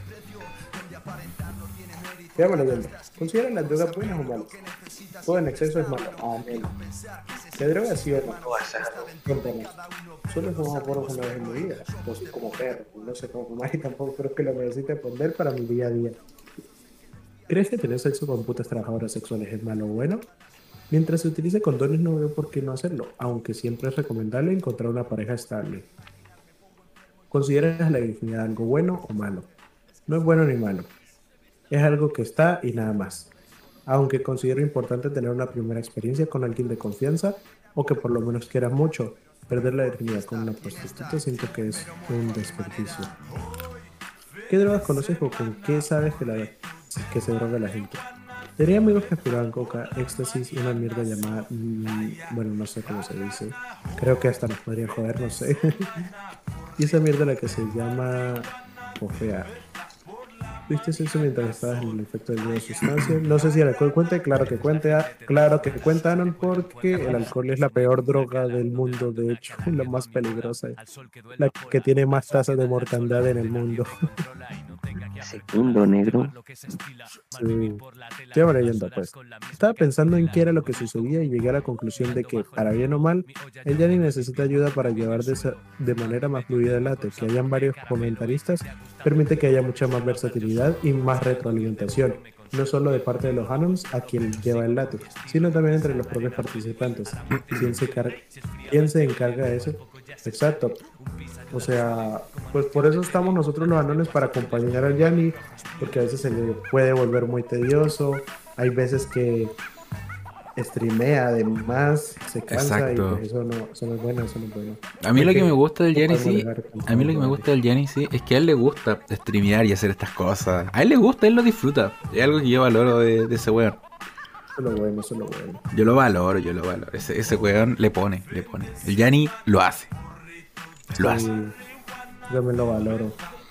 Sigamos leyendo. ¿Consideran las drogas buenas o malas? Todo en exceso es malo. Amén. ¿De drogas sí o no? Cuéntanos. Solo fumo porros una vez en mi vida. Pues como perro. No sé cómo fumar y tampoco creo que lo necesite poner para mi día a día. ¿Crees que tener sexo con putas trabajadoras sexuales es malo o bueno? Mientras se utilice condones no veo por qué no hacerlo, aunque siempre es recomendable encontrar una pareja estable. ¿Consideras la virginidad algo bueno o malo? No es bueno ni malo. Es algo que está y nada más. Aunque considero importante tener una primera experiencia con alguien de confianza o que por lo menos quieras mucho, perder la virginidad con una prostituta siento que es un desperdicio. ¿Qué drogas conoces o con qué sabes que, la, que se droga la gente? Tenía amigos que aspiraban coca, éxtasis y una mierda llamada... mmm, bueno, no sé cómo se dice. Creo que hasta nos podrían joder, no sé. Y esa mierda la que se llama... Ofea. ¿Viste eso mientras estabas en el efecto de alguna sustancia? No sé si el alcohol cuenta, claro que cuenta, claro que cuenta, Anon, porque el alcohol es la peor droga del mundo, de hecho, la más peligrosa, la que tiene más tasas de mortandad en el mundo. Segundo, negro. Sí. Estoy leyendo, pues. Estaba pensando en qué era lo que sucedía y llegué a la conclusión de que, para bien o mal, el Yanni necesita ayuda para llevar de, esa, de manera más fluida el late. Que hayan varios comentaristas permite que haya mucha más versatilidad y más retroalimentación, no solo de parte de los Anons a quien lleva el late, sino también entre los propios participantes. ¿Quién se, car- ¿Quién se encarga de eso? Exacto. O sea, pues por eso estamos nosotros los anones, para acompañar al Yanni, porque a veces se le puede volver muy tedioso, hay veces que streamea además, se cansa. Exacto. Y pues eso no, eso no es bueno, eso no es bueno. A mí lo Porque que me gusta del no Jenny podemos sí, dejar que a mí lo que me gusta del Jenny sí es que a él le gusta streamear y hacer estas cosas. A él le gusta, él lo disfruta. Es algo que yo valoro de, de ese weón. Eso es lo bueno, eso es lo bueno. Yo lo valoro, yo lo valoro. Ese, ese weón le pone, le pone. El Jenny lo hace. Lo Sí, hace. yo me lo valoro.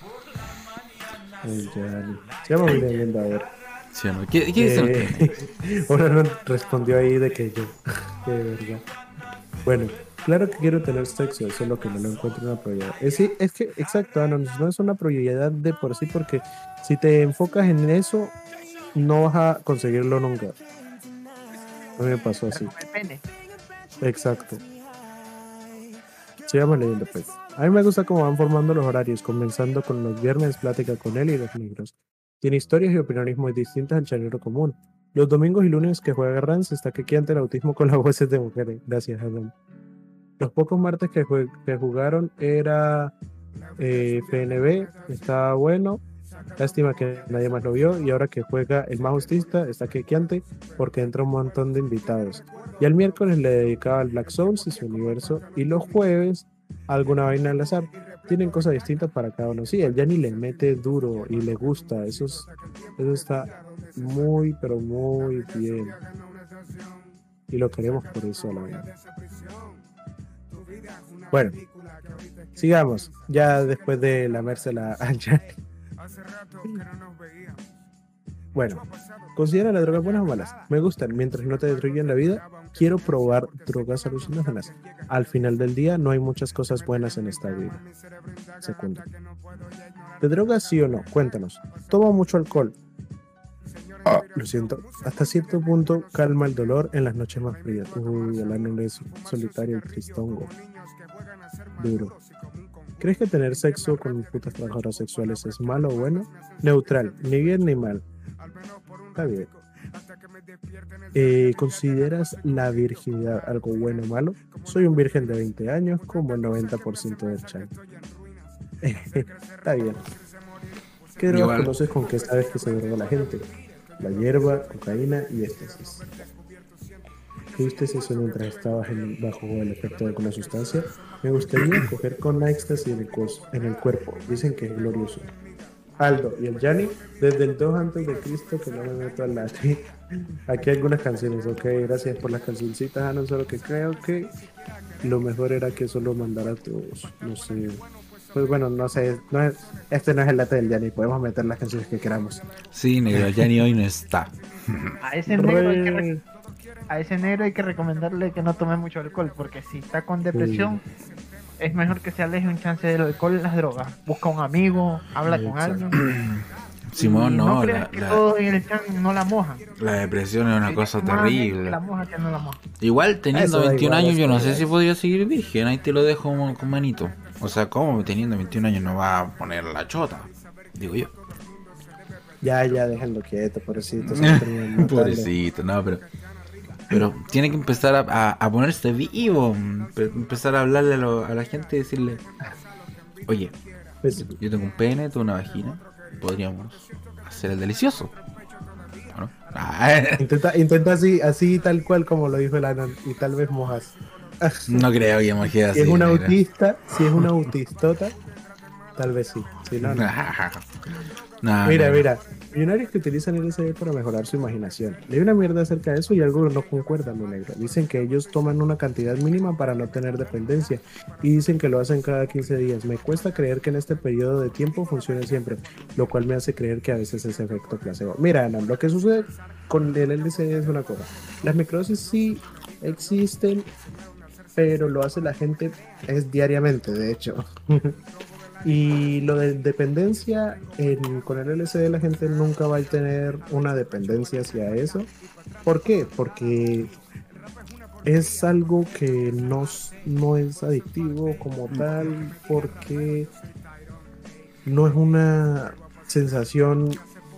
El Yanni. Sigamos leyendo, a ver. ¿Sí o no? ¿Qué, qué dicen ustedes? Eh, uno no respondió ahí de que yo. Qué verga. Bueno, claro que quiero tener sexo, solo que no lo encuentro una prioridad. Es, sí, es que, exacto, Ana, no es una prioridad de por sí, porque si te enfocas en eso, no vas a conseguirlo nunca. A mí me pasó así. Depende. Exacto. Sigamos leyendo, pues. A mí me gusta cómo van formando los horarios, comenzando con los viernes, plática con él y los negros. Tiene historias y opiniones muy distintas al chanero común. Los domingos y lunes que juega Rans está quequeante el autismo con las voces de mujeres. Gracias, Adam. Los pocos martes que, jue- que jugaron era eh, F N B, estaba bueno. Lástima que nadie más lo vio. Y ahora que juega el más autista, está quequeante porque entra un montón de invitados. Y el miércoles le dedicaba al Black Souls y su universo. Y los jueves alguna vaina al azar. tienen cosas distintas para cada uno. Sí, el Yanni le mete duro y le gusta. Eso, es, eso está muy, pero muy bien. Y lo queremos por eso, la verdad. Bueno, sigamos. Ya después de lamérsela al Yanni. Bueno, ¿considera las drogas buenas o malas? Me gustan, mientras no te destruyen la vida. Quiero probar drogas alucinógenas. Al final del día no hay muchas cosas buenas en esta vida. Segundo. ¿De drogas sí o no? Cuéntanos. Tomo mucho alcohol. Ah, lo siento. Hasta cierto punto calma el dolor en las noches más frías. Uy, el ano es solitario y tristongo. Duro. ¿Crees que tener sexo con putas trabajadoras sexuales es malo o bueno? Neutral, ni bien ni mal. Está bien. Eh, ¿Consideras la virginidad algo bueno o malo? Soy un virgen de veinte años, como el noventa por ciento del chat. Está bien. ¿Qué drogas Igual. conoces con que sabes que se droga la gente? La hierba, cocaína y éxtasis. ¿Tuviste eso mientras estabas en, bajo el efecto de alguna sustancia? Me gustaría coger con éxtasis en el, cos, en el cuerpo. Dicen que es glorioso. Aldo y el Yanni, desde el dos antes de Cristo que no me meto al latín. Aquí hay algunas canciones, ok, gracias por las cancioncitas, ah, no, solo que creo que lo mejor era que solo mandara a todos, no sé, pues bueno, no sé, no es, este no es el late del Yanni, podemos meter las canciones que queramos. Sí, negro, Yanni hoy no está. A ese negro hay que, re- a ese negro hay que recomendarle que no tome mucho alcohol, porque si está con depresión, es mejor que se aleje un chance del alcohol y las drogas. Busca un amigo, habla con Exacto. alguien. Simón, Y no, creas la, que la, todo en el chan no la mojan. la depresión es una El cosa que más es que terrible. La moja que no la moja. Igual teniendo Eso da veintiún igual, años yo no eso da sé si igual. podría seguir virgen, ahí te lo dejo con, con manito. O sea, ¿cómo teniendo veintiún años no va a poner la chota? Digo yo. Ya, ya, déjenlo quieto, pobrecito. se lo terminan matando. Pobrecito, no, pero pero tiene que empezar a, a, a ponerse vivo, pe- empezar a hablarle a, lo- a la gente y decirle, oye, Pues, yo tengo un pene, tengo una vagina, podríamos hacer el delicioso. ¿O no? Ah, intenta, intenta así, así tal cual como lo dijo el Anon, y tal vez mojas. no creo que me quede así. Si es un negra. autista, si es una autistota, tal vez sí. Si no, no. No, Mira, no. mira, millonarios que utilizan L S D para mejorar su imaginación. Leí una mierda acerca de eso y algunos no concuerdan, mi negro. Dicen que ellos toman una cantidad mínima para no tener dependencia y dicen que lo hacen cada quince días. Me cuesta creer que en este periodo de tiempo funcione siempre, lo cual me hace creer que a veces es efecto placebo. Mira, Ana, lo que sucede con el L S D es una cosa. Las microdosis sí existen, pero lo hace la gente es diariamente, de hecho. Y lo de dependencia, en- con el L S D la gente nunca va a tener una dependencia hacia eso. ¿Por qué? Porque es algo que no, s- no es adictivo como tal, porque no es una sensación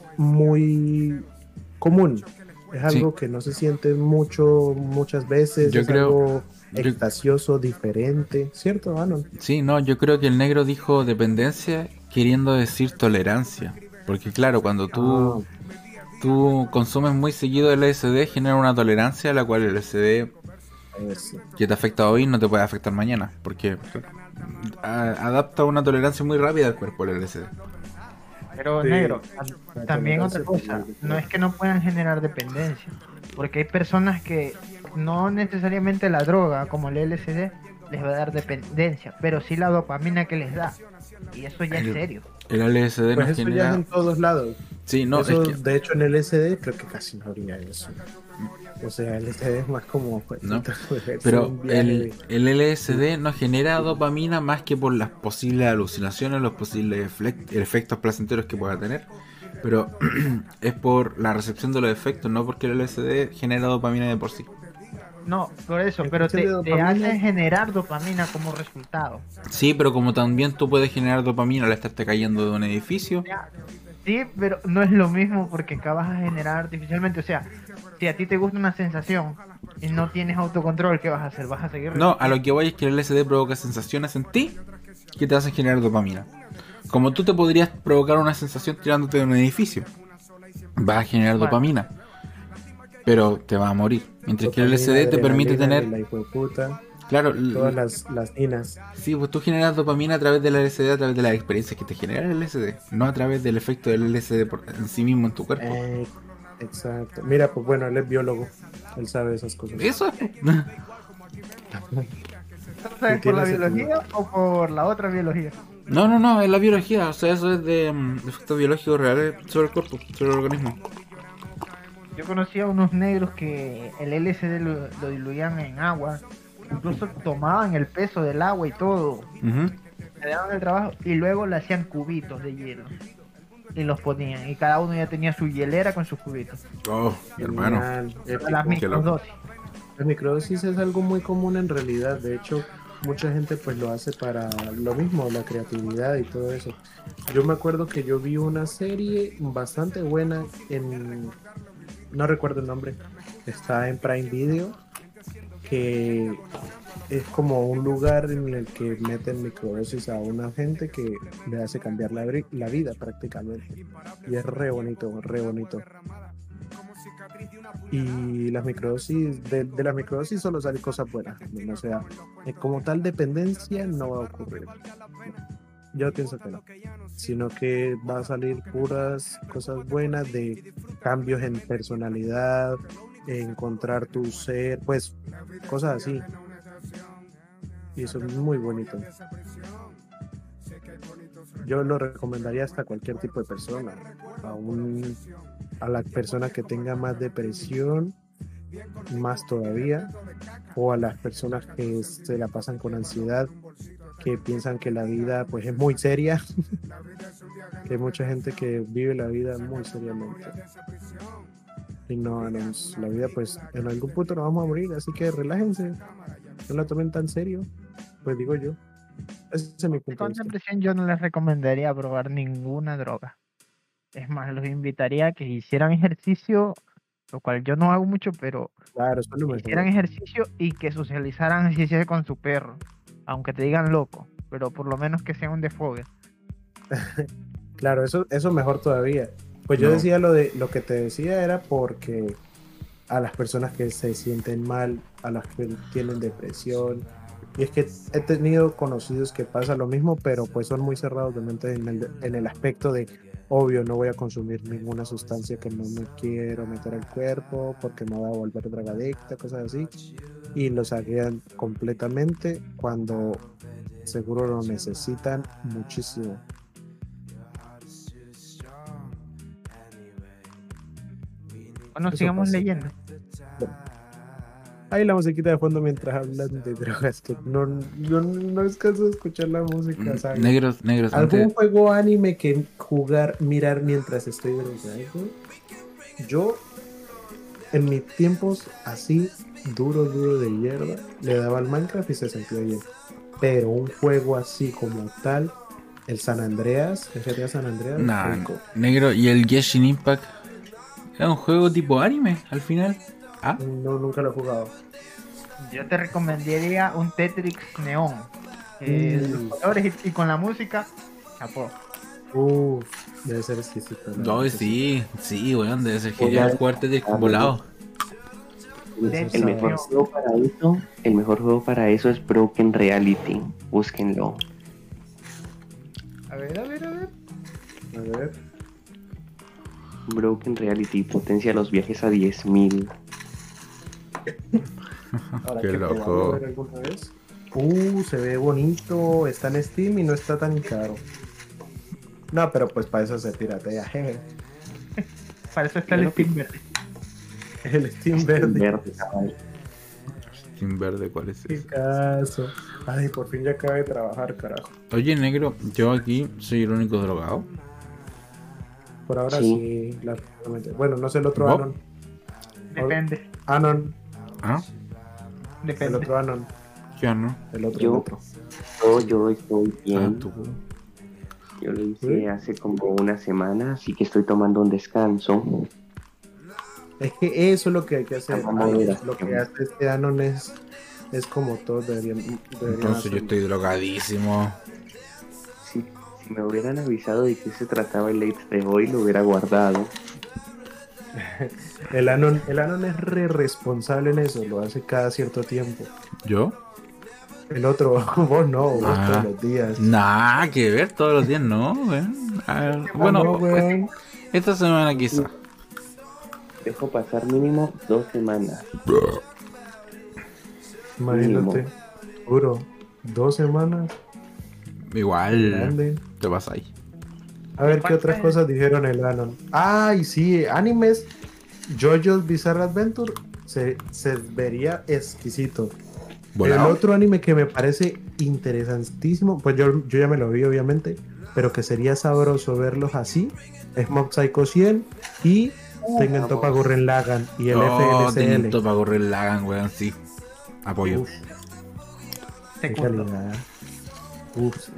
muy común. Es algo que no se siente mucho, muchas veces, Yo es creo- algo yo- extasioso, diferente, ¿cierto, Anon? Sí, no, yo creo que el negro dijo dependencia queriendo decir tolerancia. Porque claro, cuando tú, tú consumes muy seguido el L S D, genera una tolerancia a la cual el L S D Eso. que te afecta hoy no te puede afectar mañana. Porque a- adapta una tolerancia muy rápida al cuerpo el L S D. Pero Sí. negro, La también otra tolerancia cosa, también. no es que no puedan generar dependencia, porque hay personas que no necesariamente la droga, como el L S D, les va a dar dependencia, pero sí la dopamina que les da, y eso ya El- es serio. El L S D Pues no eso ya genera... es en todos lados. Sí, no, Eso, es que... de hecho, en el L S D creo que casi no habría eso. O sea, el L S D es más como... pues, No, es Pero un viaje el, de- el L S D no genera dopamina más que por las posibles alucinaciones, los posibles eflec- efectos placenteros que pueda tener. Pero es por la recepción de los efectos, no porque el L S D genera dopamina de por sí. No, por eso, En pero te, cuestión de te dopamina- hace generar dopamina como resultado. Sí, pero como también tú puedes generar dopamina al estarte cayendo de un edificio. Sí, pero no es lo mismo porque acá vas a generar artificialmente, o sea, si a ti te gusta una sensación y no tienes autocontrol, ¿qué vas a hacer? ¿Vas a seguir? No, a lo que voy es que el L S D provoca sensaciones en ti que te hacen generar dopamina. Como tú te podrías provocar una sensación tirándote de un edificio, vas a generar Bueno. dopamina, pero te vas a morir. Mientras que el L S D te permite adrenalina, tener... la hijueputa, Claro, todas l- las, las inas. sí, pues tú generas dopamina a través del L S D, a través de las experiencias que te genera el L S D, no a través del efecto del L S D por- en sí mismo en tu cuerpo. Eh, exacto. Mira, pues bueno, él es biólogo. Él sabe esas cosas. Eso es. ¿Sabes por la tiene biología o por la otra biología? No, no, no, es la biología, o sea, eso es de mm, efectos biológicos reales sobre el cuerpo, sobre el organismo. Yo conocí a unos negros que el L S D lo, lo diluían en agua, incluso tomaban el peso del agua y todo, Ujú. le daban el trabajo y luego le hacían cubitos de hielo y los ponían y cada uno ya tenía su hielera con sus cubitos. Oh, hermano. Genial, épico. Las qué loco. microdosis. La microdosis es algo muy común en realidad. De hecho, mucha gente pues lo hace para lo mismo, la creatividad y todo eso. Yo me acuerdo que yo vi una serie bastante buena en... No recuerdo el nombre. Está en Prime Video. Que es como un lugar en el que meten microdosis a una gente que le hace cambiar la, bri- la vida prácticamente. Y es re bonito, re bonito. Y las microdosis, de, de las microdosis solo salen cosas buenas. O sea, eh, como tal dependencia no va a ocurrir. Yo pienso que no. Sino que va a salir puras cosas buenas de cambios en personalidad, encontrar tu ser, pues cosas así. Y eso es muy bonito. Yo lo recomendaría hasta cualquier tipo de persona. A, un, a la persona que tenga más depresión, más todavía. O a las personas que se la pasan con ansiedad, que piensan que la vida pues es muy seria. Que hay mucha gente que vive la vida muy seriamente. Y no, no, la vida pues en algún punto nos vamos a morir, así que relájense, no la tomen tan serio, pues digo yo. Ese es mi punto de Con vista. depresión yo no les recomendaría probar ninguna droga. Es más, los invitaría a que hicieran ejercicio, lo cual yo no hago mucho, pero Claro, eso es lo que mejor. hicieran ejercicio y que socializaran así sea con su perro, aunque te digan loco, pero por lo menos que sea un desfogue. Claro, eso, eso mejor todavía. Pues yo No. decía lo de lo que te decía era porque a las personas que se sienten mal, a las que tienen depresión, y es que he tenido conocidos que pasa lo mismo, pero pues son muy cerrados de mente en el, en el aspecto de, obvio, no voy a consumir ninguna sustancia que no me quiero meter al cuerpo porque me va a volver drogadicta, cosas así, y los saquean completamente cuando seguro lo necesitan muchísimo. Bueno, Eso sigamos pasa. leyendo. Ahí la musiquita de fondo mientras hablan de drogas, que no, yo no descanso de escuchar la música, ¿sabes? Negros, negros, ¿Algún antes... juego anime que jugar, mirar mientras estoy drogado? Yo, en mis tiempos así, duro, duro de hierba, le daba al Minecraft y se sentía bien. Pero un juego así como tal, el San Andreas, el G T A San Andreas, Nah, rico. negro, y el Genshin Impact es un juego tipo anime al final. Ah, No, nunca lo he jugado. Yo te recomendaría un Tetris Neon. Eh, Mm. Los colores y, y con la música, chapó. Uf, debe ser exquisito. la no, verdad que sí, sí, weón, debe ser Oye, genial jugar Tetris ah, volado. De El mejor hecho, juego para eso, el mejor juego para eso es Broken Reality. Búsquenlo. a ver, a ver, a ver. A ver. Broken Reality potencia los viajes a diez mil. Ahora Qué que loco. probarlo a ver alguna vez. Uh, se ve bonito, está en Steam y no está tan caro. No, pero pues para eso se piratea, jeje. Para eso está el Steam verde. El Steam verde. Verde, chaval. Sin verde, ¿cuál es Qué ese? caso. Ay, por fin ya acabé de trabajar, carajo. Oye, negro, yo aquí soy el único drogado. Por ahora Sí. sí, claramente. Bueno, no sé el otro ¿Vos? Anon. Depende, Anon, ¿Ah? el depende. otro Anon. ¿Qué no? El otro, Yo- el otro. Yo, yo estoy Ah, bien. tú. Yo lo hice ¿Sí? hace como una semana, así que estoy tomando un descanso. Es que eso es lo que hay que hacer. Vamos a Ay, ver. lo que hace este Anon es, es como todos deberían, deberían Entonces yo hacer. estoy drogadísimo. Si, si me hubieran avisado de qué se trataba el late de hoy, lo hubiera guardado. El Anon, el Anon es re responsable en eso, lo hace cada cierto tiempo. ¿Yo? El otro, vos no, vos Ah. todos los días. Nada que ver, todos los días no, weón. Ah, bueno, No, weón. esta semana quizá. Dejo pasar mínimo dos semanas. Imagínate, duro, dos semanas, Igual, grande. te vas ahí. A ver qué otras cosas dijeron el Anon. Ay, sí, animes. JoJo's Bizarre Adventure se, se vería exquisito. Bueno, El otro anime que me parece interesantísimo, pues yo, yo ya me lo vi obviamente, pero que sería sabroso verlos así, es Mob Psycho cien y Tengen Toppa Gurren Lagann y el oh, F L C L. Tengen para correr Lagan, weón, sí. Apoyo. Uf, qué calidad. Uf, sí.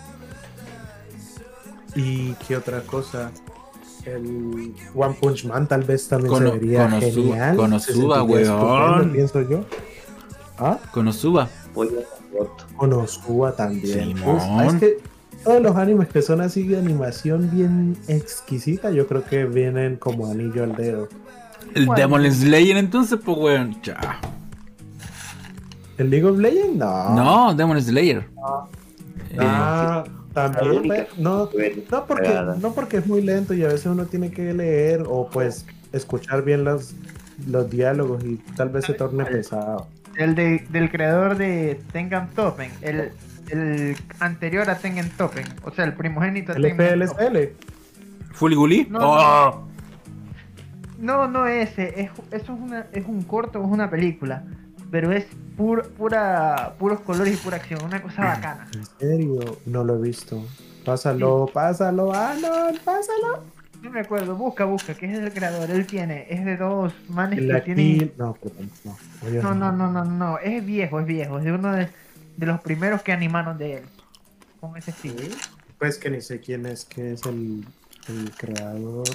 ¿Y qué otra cosa? El One Punch Man tal vez también Kono- se vería Konosu- genial. Konosuba, Se sentiría weón. estupendo, pienso yo. ¿Ah? Konosuba. Pollo roto. Konosuba también. Simón. Uf, es que todos los animes que son así de animación bien exquisita, yo creo que vienen como anillo al dedo. El Bueno. Demon Slayer entonces, pues weón. Chao. ¿El League of Legends? No. No, Demon Slayer. Eh, Ah, también, pe- no, Bueno, no porque, cagada. no porque es muy lento y a veces uno tiene que leer o pues escuchar bien los, los diálogos y tal vez se torne pesado. El de, del creador de Tengen Toppa, el, el anterior a Tengen Toppa, o sea, el primogénito de El F Tengen L Toppa. C L. Fully Gully. No, Oh. No, no ese, es, eso es, una, es un corto, es una película, pero es pur, pura, puros colores y pura acción, una cosa bacana. ¿En serio? No lo he visto. Pásalo, pásalo, ah, no, pásalo. No me acuerdo, busca, busca, que es el creador, él tiene, es de dos manes El que aquí... tienen... No, perdón, no. Oye, No, no, no, no, no, es viejo, es viejo, es de uno de, de los primeros que animaron de él, con ese estilo. Pues que ni sé quién es, que es el, el creador.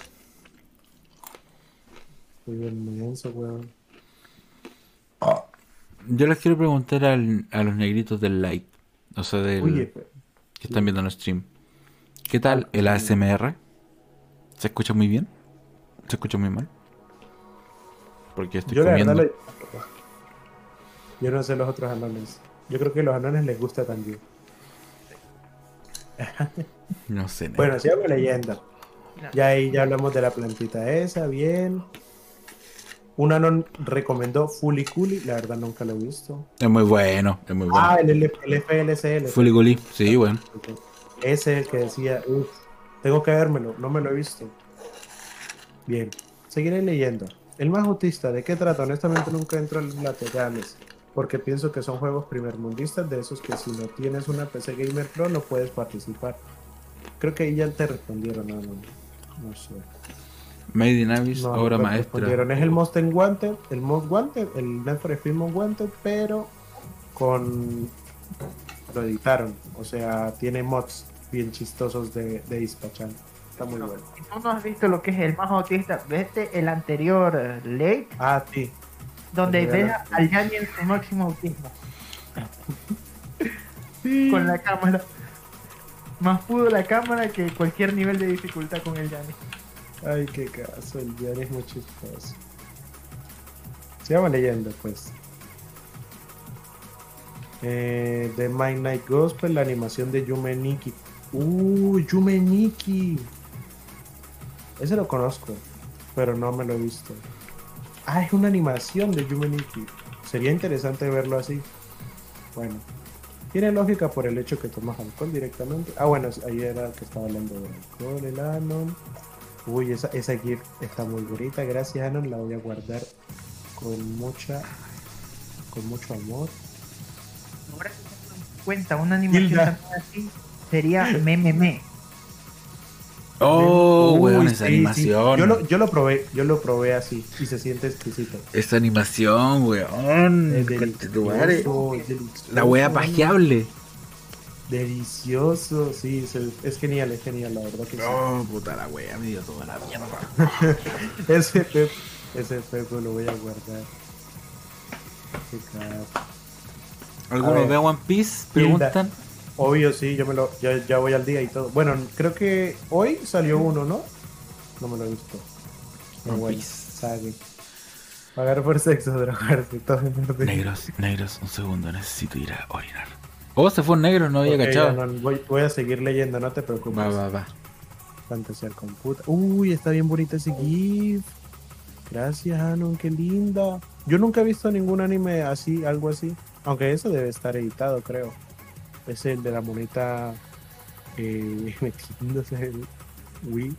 Soy bien menso, weón. Yo les quiero preguntar al- a los negritos del live, o sea, del, Oye, que están viendo el stream. ¿Qué tal el A S M R? ¿Se escucha muy bien? ¿Se escucha muy mal? Porque estoy yo la comiendo. verdad lo- Yo no sé los otros anones. Yo creo que los anones les gusta también. No sé. nene. Bueno, sigamos leyendo. Ya ahí ya hablamos de la plantita esa, bien. Un anon recomendó Fully Cooly, la verdad nunca lo he visto. Es muy bueno, es muy bueno. Ah, el, L- el F L C L. Fully Gully, sí, bueno. Ese es el que decía, uff, tengo que vérmelo, no me lo he visto. Bien, seguiré leyendo. El más autista, ¿de qué trata? Honestamente nunca entro en laterales, porque pienso que son juegos primermundistas de esos que si no tienes una P C Gamer Pro no puedes participar. Creo que ahí ya te respondieron, no, no, no sé. Made in Abyss, No, obra no maestra. respondieron. Es el Most Wanted, el Most Wanted, el Need for Speed Most Wanted, pero con... lo editaron, o sea, tiene mods bien chistosos de, de Ispachan. Está muy bueno. Si tú no has visto lo que es el más autista, vete el anterior eh, Late, Ah, sí. donde Ya. ves al Yanni en su máximo autismo. Con la cámara. Más pudo la cámara que cualquier nivel de dificultad con el Yanni. Ay, qué caso, el Jan es muy chistoso. Sigamos leyendo, pues. Eh, The Midnight Gospel, la animación de Yume Nikki. Uh, Yume Nikki. Ese lo conozco, pero no me lo he visto. Ah, es una animación de Yume Nikki. Sería interesante verlo así. Bueno, tiene lógica por el hecho que tomas alcohol directamente. Ah, bueno, ahí era el que estaba hablando de alcohol, el Anon. Uy, esa, esa GIF está muy bonita. Gracias, Anon. La voy a guardar con mucha, con mucho amor. Ahora que te das cuenta, una animación Hilda. también así sería meme me. Oh, Uy, weón, sí, esa sí. animación. Yo lo, yo lo probé, yo lo probé así y se siente exquisito. Esa animación, weón. Es Conchetumare. delicioso, es delicioso. La wea pajeable. Delicioso, sí, se- es genial, es genial, la verdad que sí. Oh, puta la wea, me dio toda la mierda. Ese Pep, ese Pep lo voy a guardar. Qué caso. A ¿Algunos ver. de One Piece preguntan? Obvio, sí, yo me lo, ya, ya voy al día y todo. Bueno, creo que hoy salió uno, ¿no? No me lo he visto. Pero One bueno, Piece. Sague. Pagar por sexo, drogarse, todo en orden. Negros, negros, un segundo, necesito ir a orinar. Oh, se fue un negro, no había Ok, cachado. Anon, voy, voy a seguir leyendo, no te preocupes. Va, va, va. Fantasear con puta. Uy, está bien bonito ese GIF. Gracias, Anon, qué linda. Yo nunca he visto ningún anime así, algo así. Aunque eso debe estar editado, creo. Es el de la monita eh, metiéndose el Wii.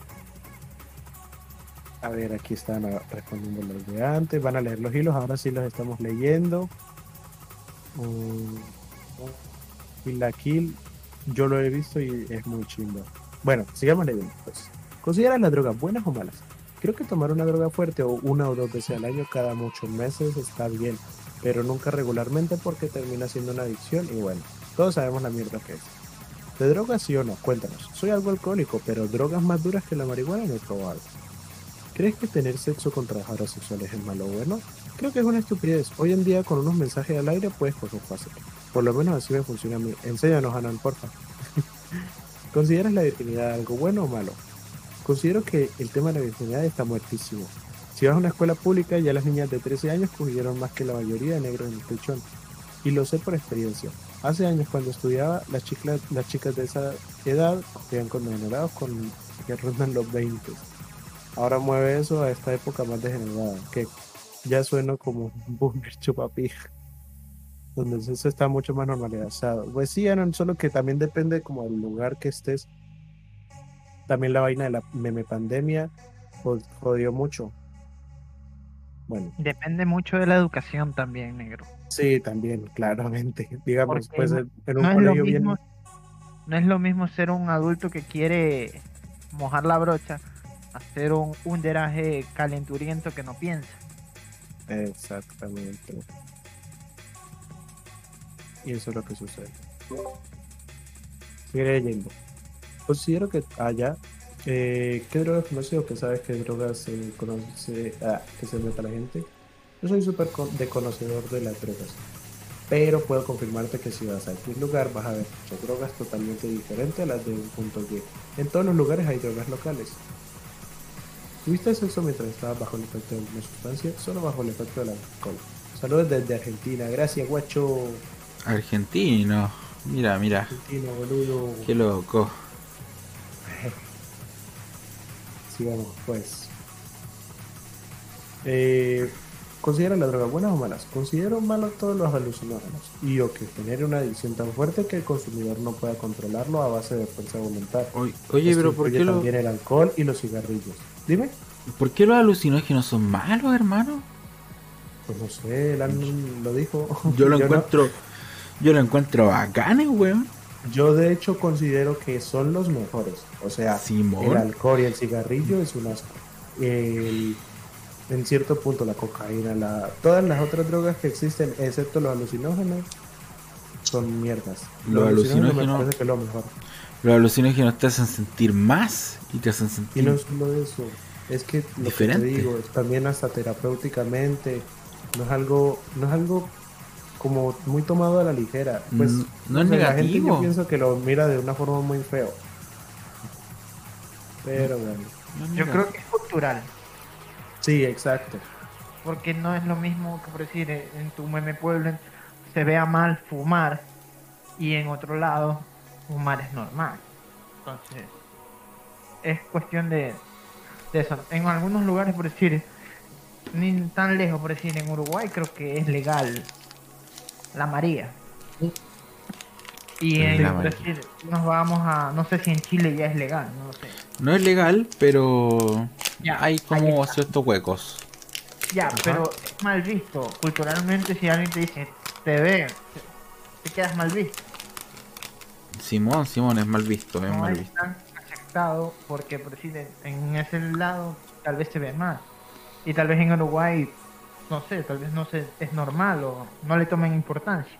A ver, aquí están ah, respondiendo los de antes. Van a leer los hilos, ahora sí los estamos leyendo. Um, y la Kill, yo lo he visto y es muy chimba. Bueno, sigamos leyendo. Pues. ¿Consideras las drogas buenas o malas? Creo que tomar una droga fuerte o una o dos veces al año cada muchos meses está bien, pero nunca regularmente porque termina siendo una adicción y bueno, todos sabemos la mierda que es. ¿De drogas sí o no? Cuéntanos. Soy algo alcohólico, pero drogas más duras que la marihuana no he probado. ¿Crees que tener sexo con trabajadoras sexuales es malo o bueno? Creo que es una estupidez. Hoy en día con unos mensajes al aire puedes coger fácil. Por lo menos así me funciona a mí. Enséñanos, Anan, porfa. ¿Consideras la virginidad algo bueno o malo? Considero que el tema de la virginidad está muertísimo. Si vas a una escuela pública, ya las niñas de trece años cogieron más que la mayoría de negros en el pechón. Y lo sé por experiencia. Hace años cuando estudiaba, las chicas, las chicas de esa edad cogían con degenerados con que rondan los veinte. Ahora mueve eso a esta época más degenerada, que ya suena como un boomer chupapija, donde eso está mucho más normalizado. Pues sí, Anon, solo que también depende como del lugar que estés. También la vaina de la meme pandemia jodió mucho. Bueno. Depende mucho de la educación también, negro. Sí, también, claramente. Digamos, Porque pues no, en, en un no es lo colegio mismo, bien... no es lo mismo ser un adulto que quiere mojar la brocha a ser un underaje calenturiento que no piensa. Exactamente. Y eso es lo que sucede. Sigue leyendo. Considero que allá, eh, ¿qué drogas conoces o que sabes qué drogas se conoce, ah, que se mete a la gente? Yo soy súper desconocedor de las drogas, pero puedo confirmarte que si vas a X lugar vas a ver muchas drogas totalmente diferentes a las de un punto G. En todos los lugares hay drogas locales. ¿Tuviste sexo mientras estabas bajo el efecto de una sustancia? Solo bajo el efecto del alcohol. Saludos desde Argentina. Gracias, guacho. Argentino. Mira, mira. Argentino, boludo. Qué loco. Sigamos, pues. Eh, ¿Considera la droga buenas o malas? Considero malos todos los alucinógenos y o que genere una adicción tan fuerte que el consumidor no pueda controlarlo a base de fuerza de voluntad. Oye, oye pero ¿por qué lo... también el alcohol y los cigarrillos. Dime. ¿Por qué los alucinógenos son malos, hermano? Pues no sé, él lo dijo. Yo lo yo encuentro... No. Yo lo encuentro bacanes, weón. Yo de hecho considero que son los mejores. O sea, Simón. El alcohol y el cigarrillo es un asco. El... En cierto punto la cocaína, la... todas las otras drogas que existen, excepto los alucinógenos, son mierdas. Los, los alucinógenos, alucinógenos me parece que es lo mejor. Los alucinógenos te hacen sentir más y te hacen sentir... Y no solo eso, es que lo diferente. Que te digo, también hasta terapéuticamente, no es algo, no es algo como muy tomado a la ligera. Pues no, no es o sea, negativo. La gente yo pienso que lo mira de una forma muy feo. Pero bueno. No es yo creo que es cultural. Sí, exacto. Porque no es lo mismo que por decir en tu meme pueblo se vea mal fumar y en otro lado fumar es normal. Entonces es cuestión de, de eso. En algunos lugares, por decir, ni tan lejos, por decir, en Uruguay creo que es legal la María. Y en, por decir, nos vamos a, no sé si en Chile ya es legal, no lo sé. No es legal, pero ya, hay como ciertos huecos. Ya, ajá. Pero es mal visto. Culturalmente, si alguien te dice, te ve, te, te quedas mal visto. Simón, Simón es mal visto, es no mal es visto. Tan aceptado porque, por decir, en ese lado tal vez se ve mal. Y tal vez en Uruguay, no sé, tal vez no se, es normal o no le tomen importancia.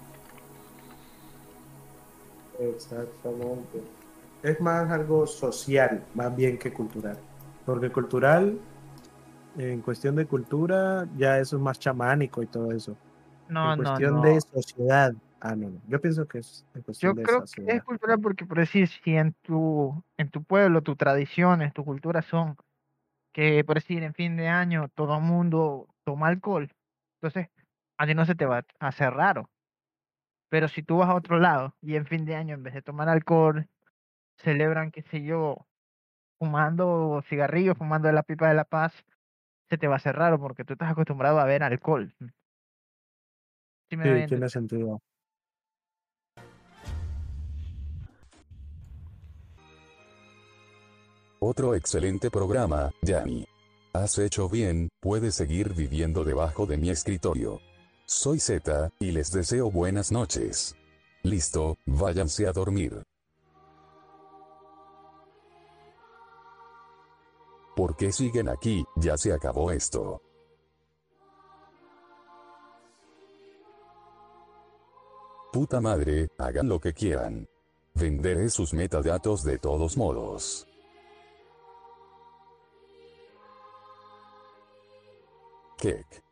Exactamente. Es más algo social, más bien que cultural. Porque cultural, en cuestión de cultura, ya eso es más chamánico y todo eso. No, en cuestión no, no. de sociedad, ah, no, no. Yo pienso que es en cuestión Yo de creo sociedad. que es cultural porque, por decir, si en tu, en tu pueblo, tus tradiciones, tu cultura son que por decir en fin de año todo el mundo toma alcohol, entonces a ti no se te va a hacer raro. Pero si tú vas a otro lado y en fin de año en vez de tomar alcohol, celebran, qué sé yo, fumando cigarrillos, fumando de la pipa de la paz, se te va a hacer raro porque tú estás acostumbrado a ver alcohol. ¿Sí me doy a Sí, tiene entender? sentido. Otro excelente programa, Yanni. Has hecho bien, puedes seguir viviendo debajo de mi escritorio. Soy Z, y les deseo buenas noches. Listo, váyanse a dormir. ¿Por qué siguen aquí? Ya se acabó esto. Puta madre, hagan lo que quieran. Venderé sus metadatos de todos modos. Kek.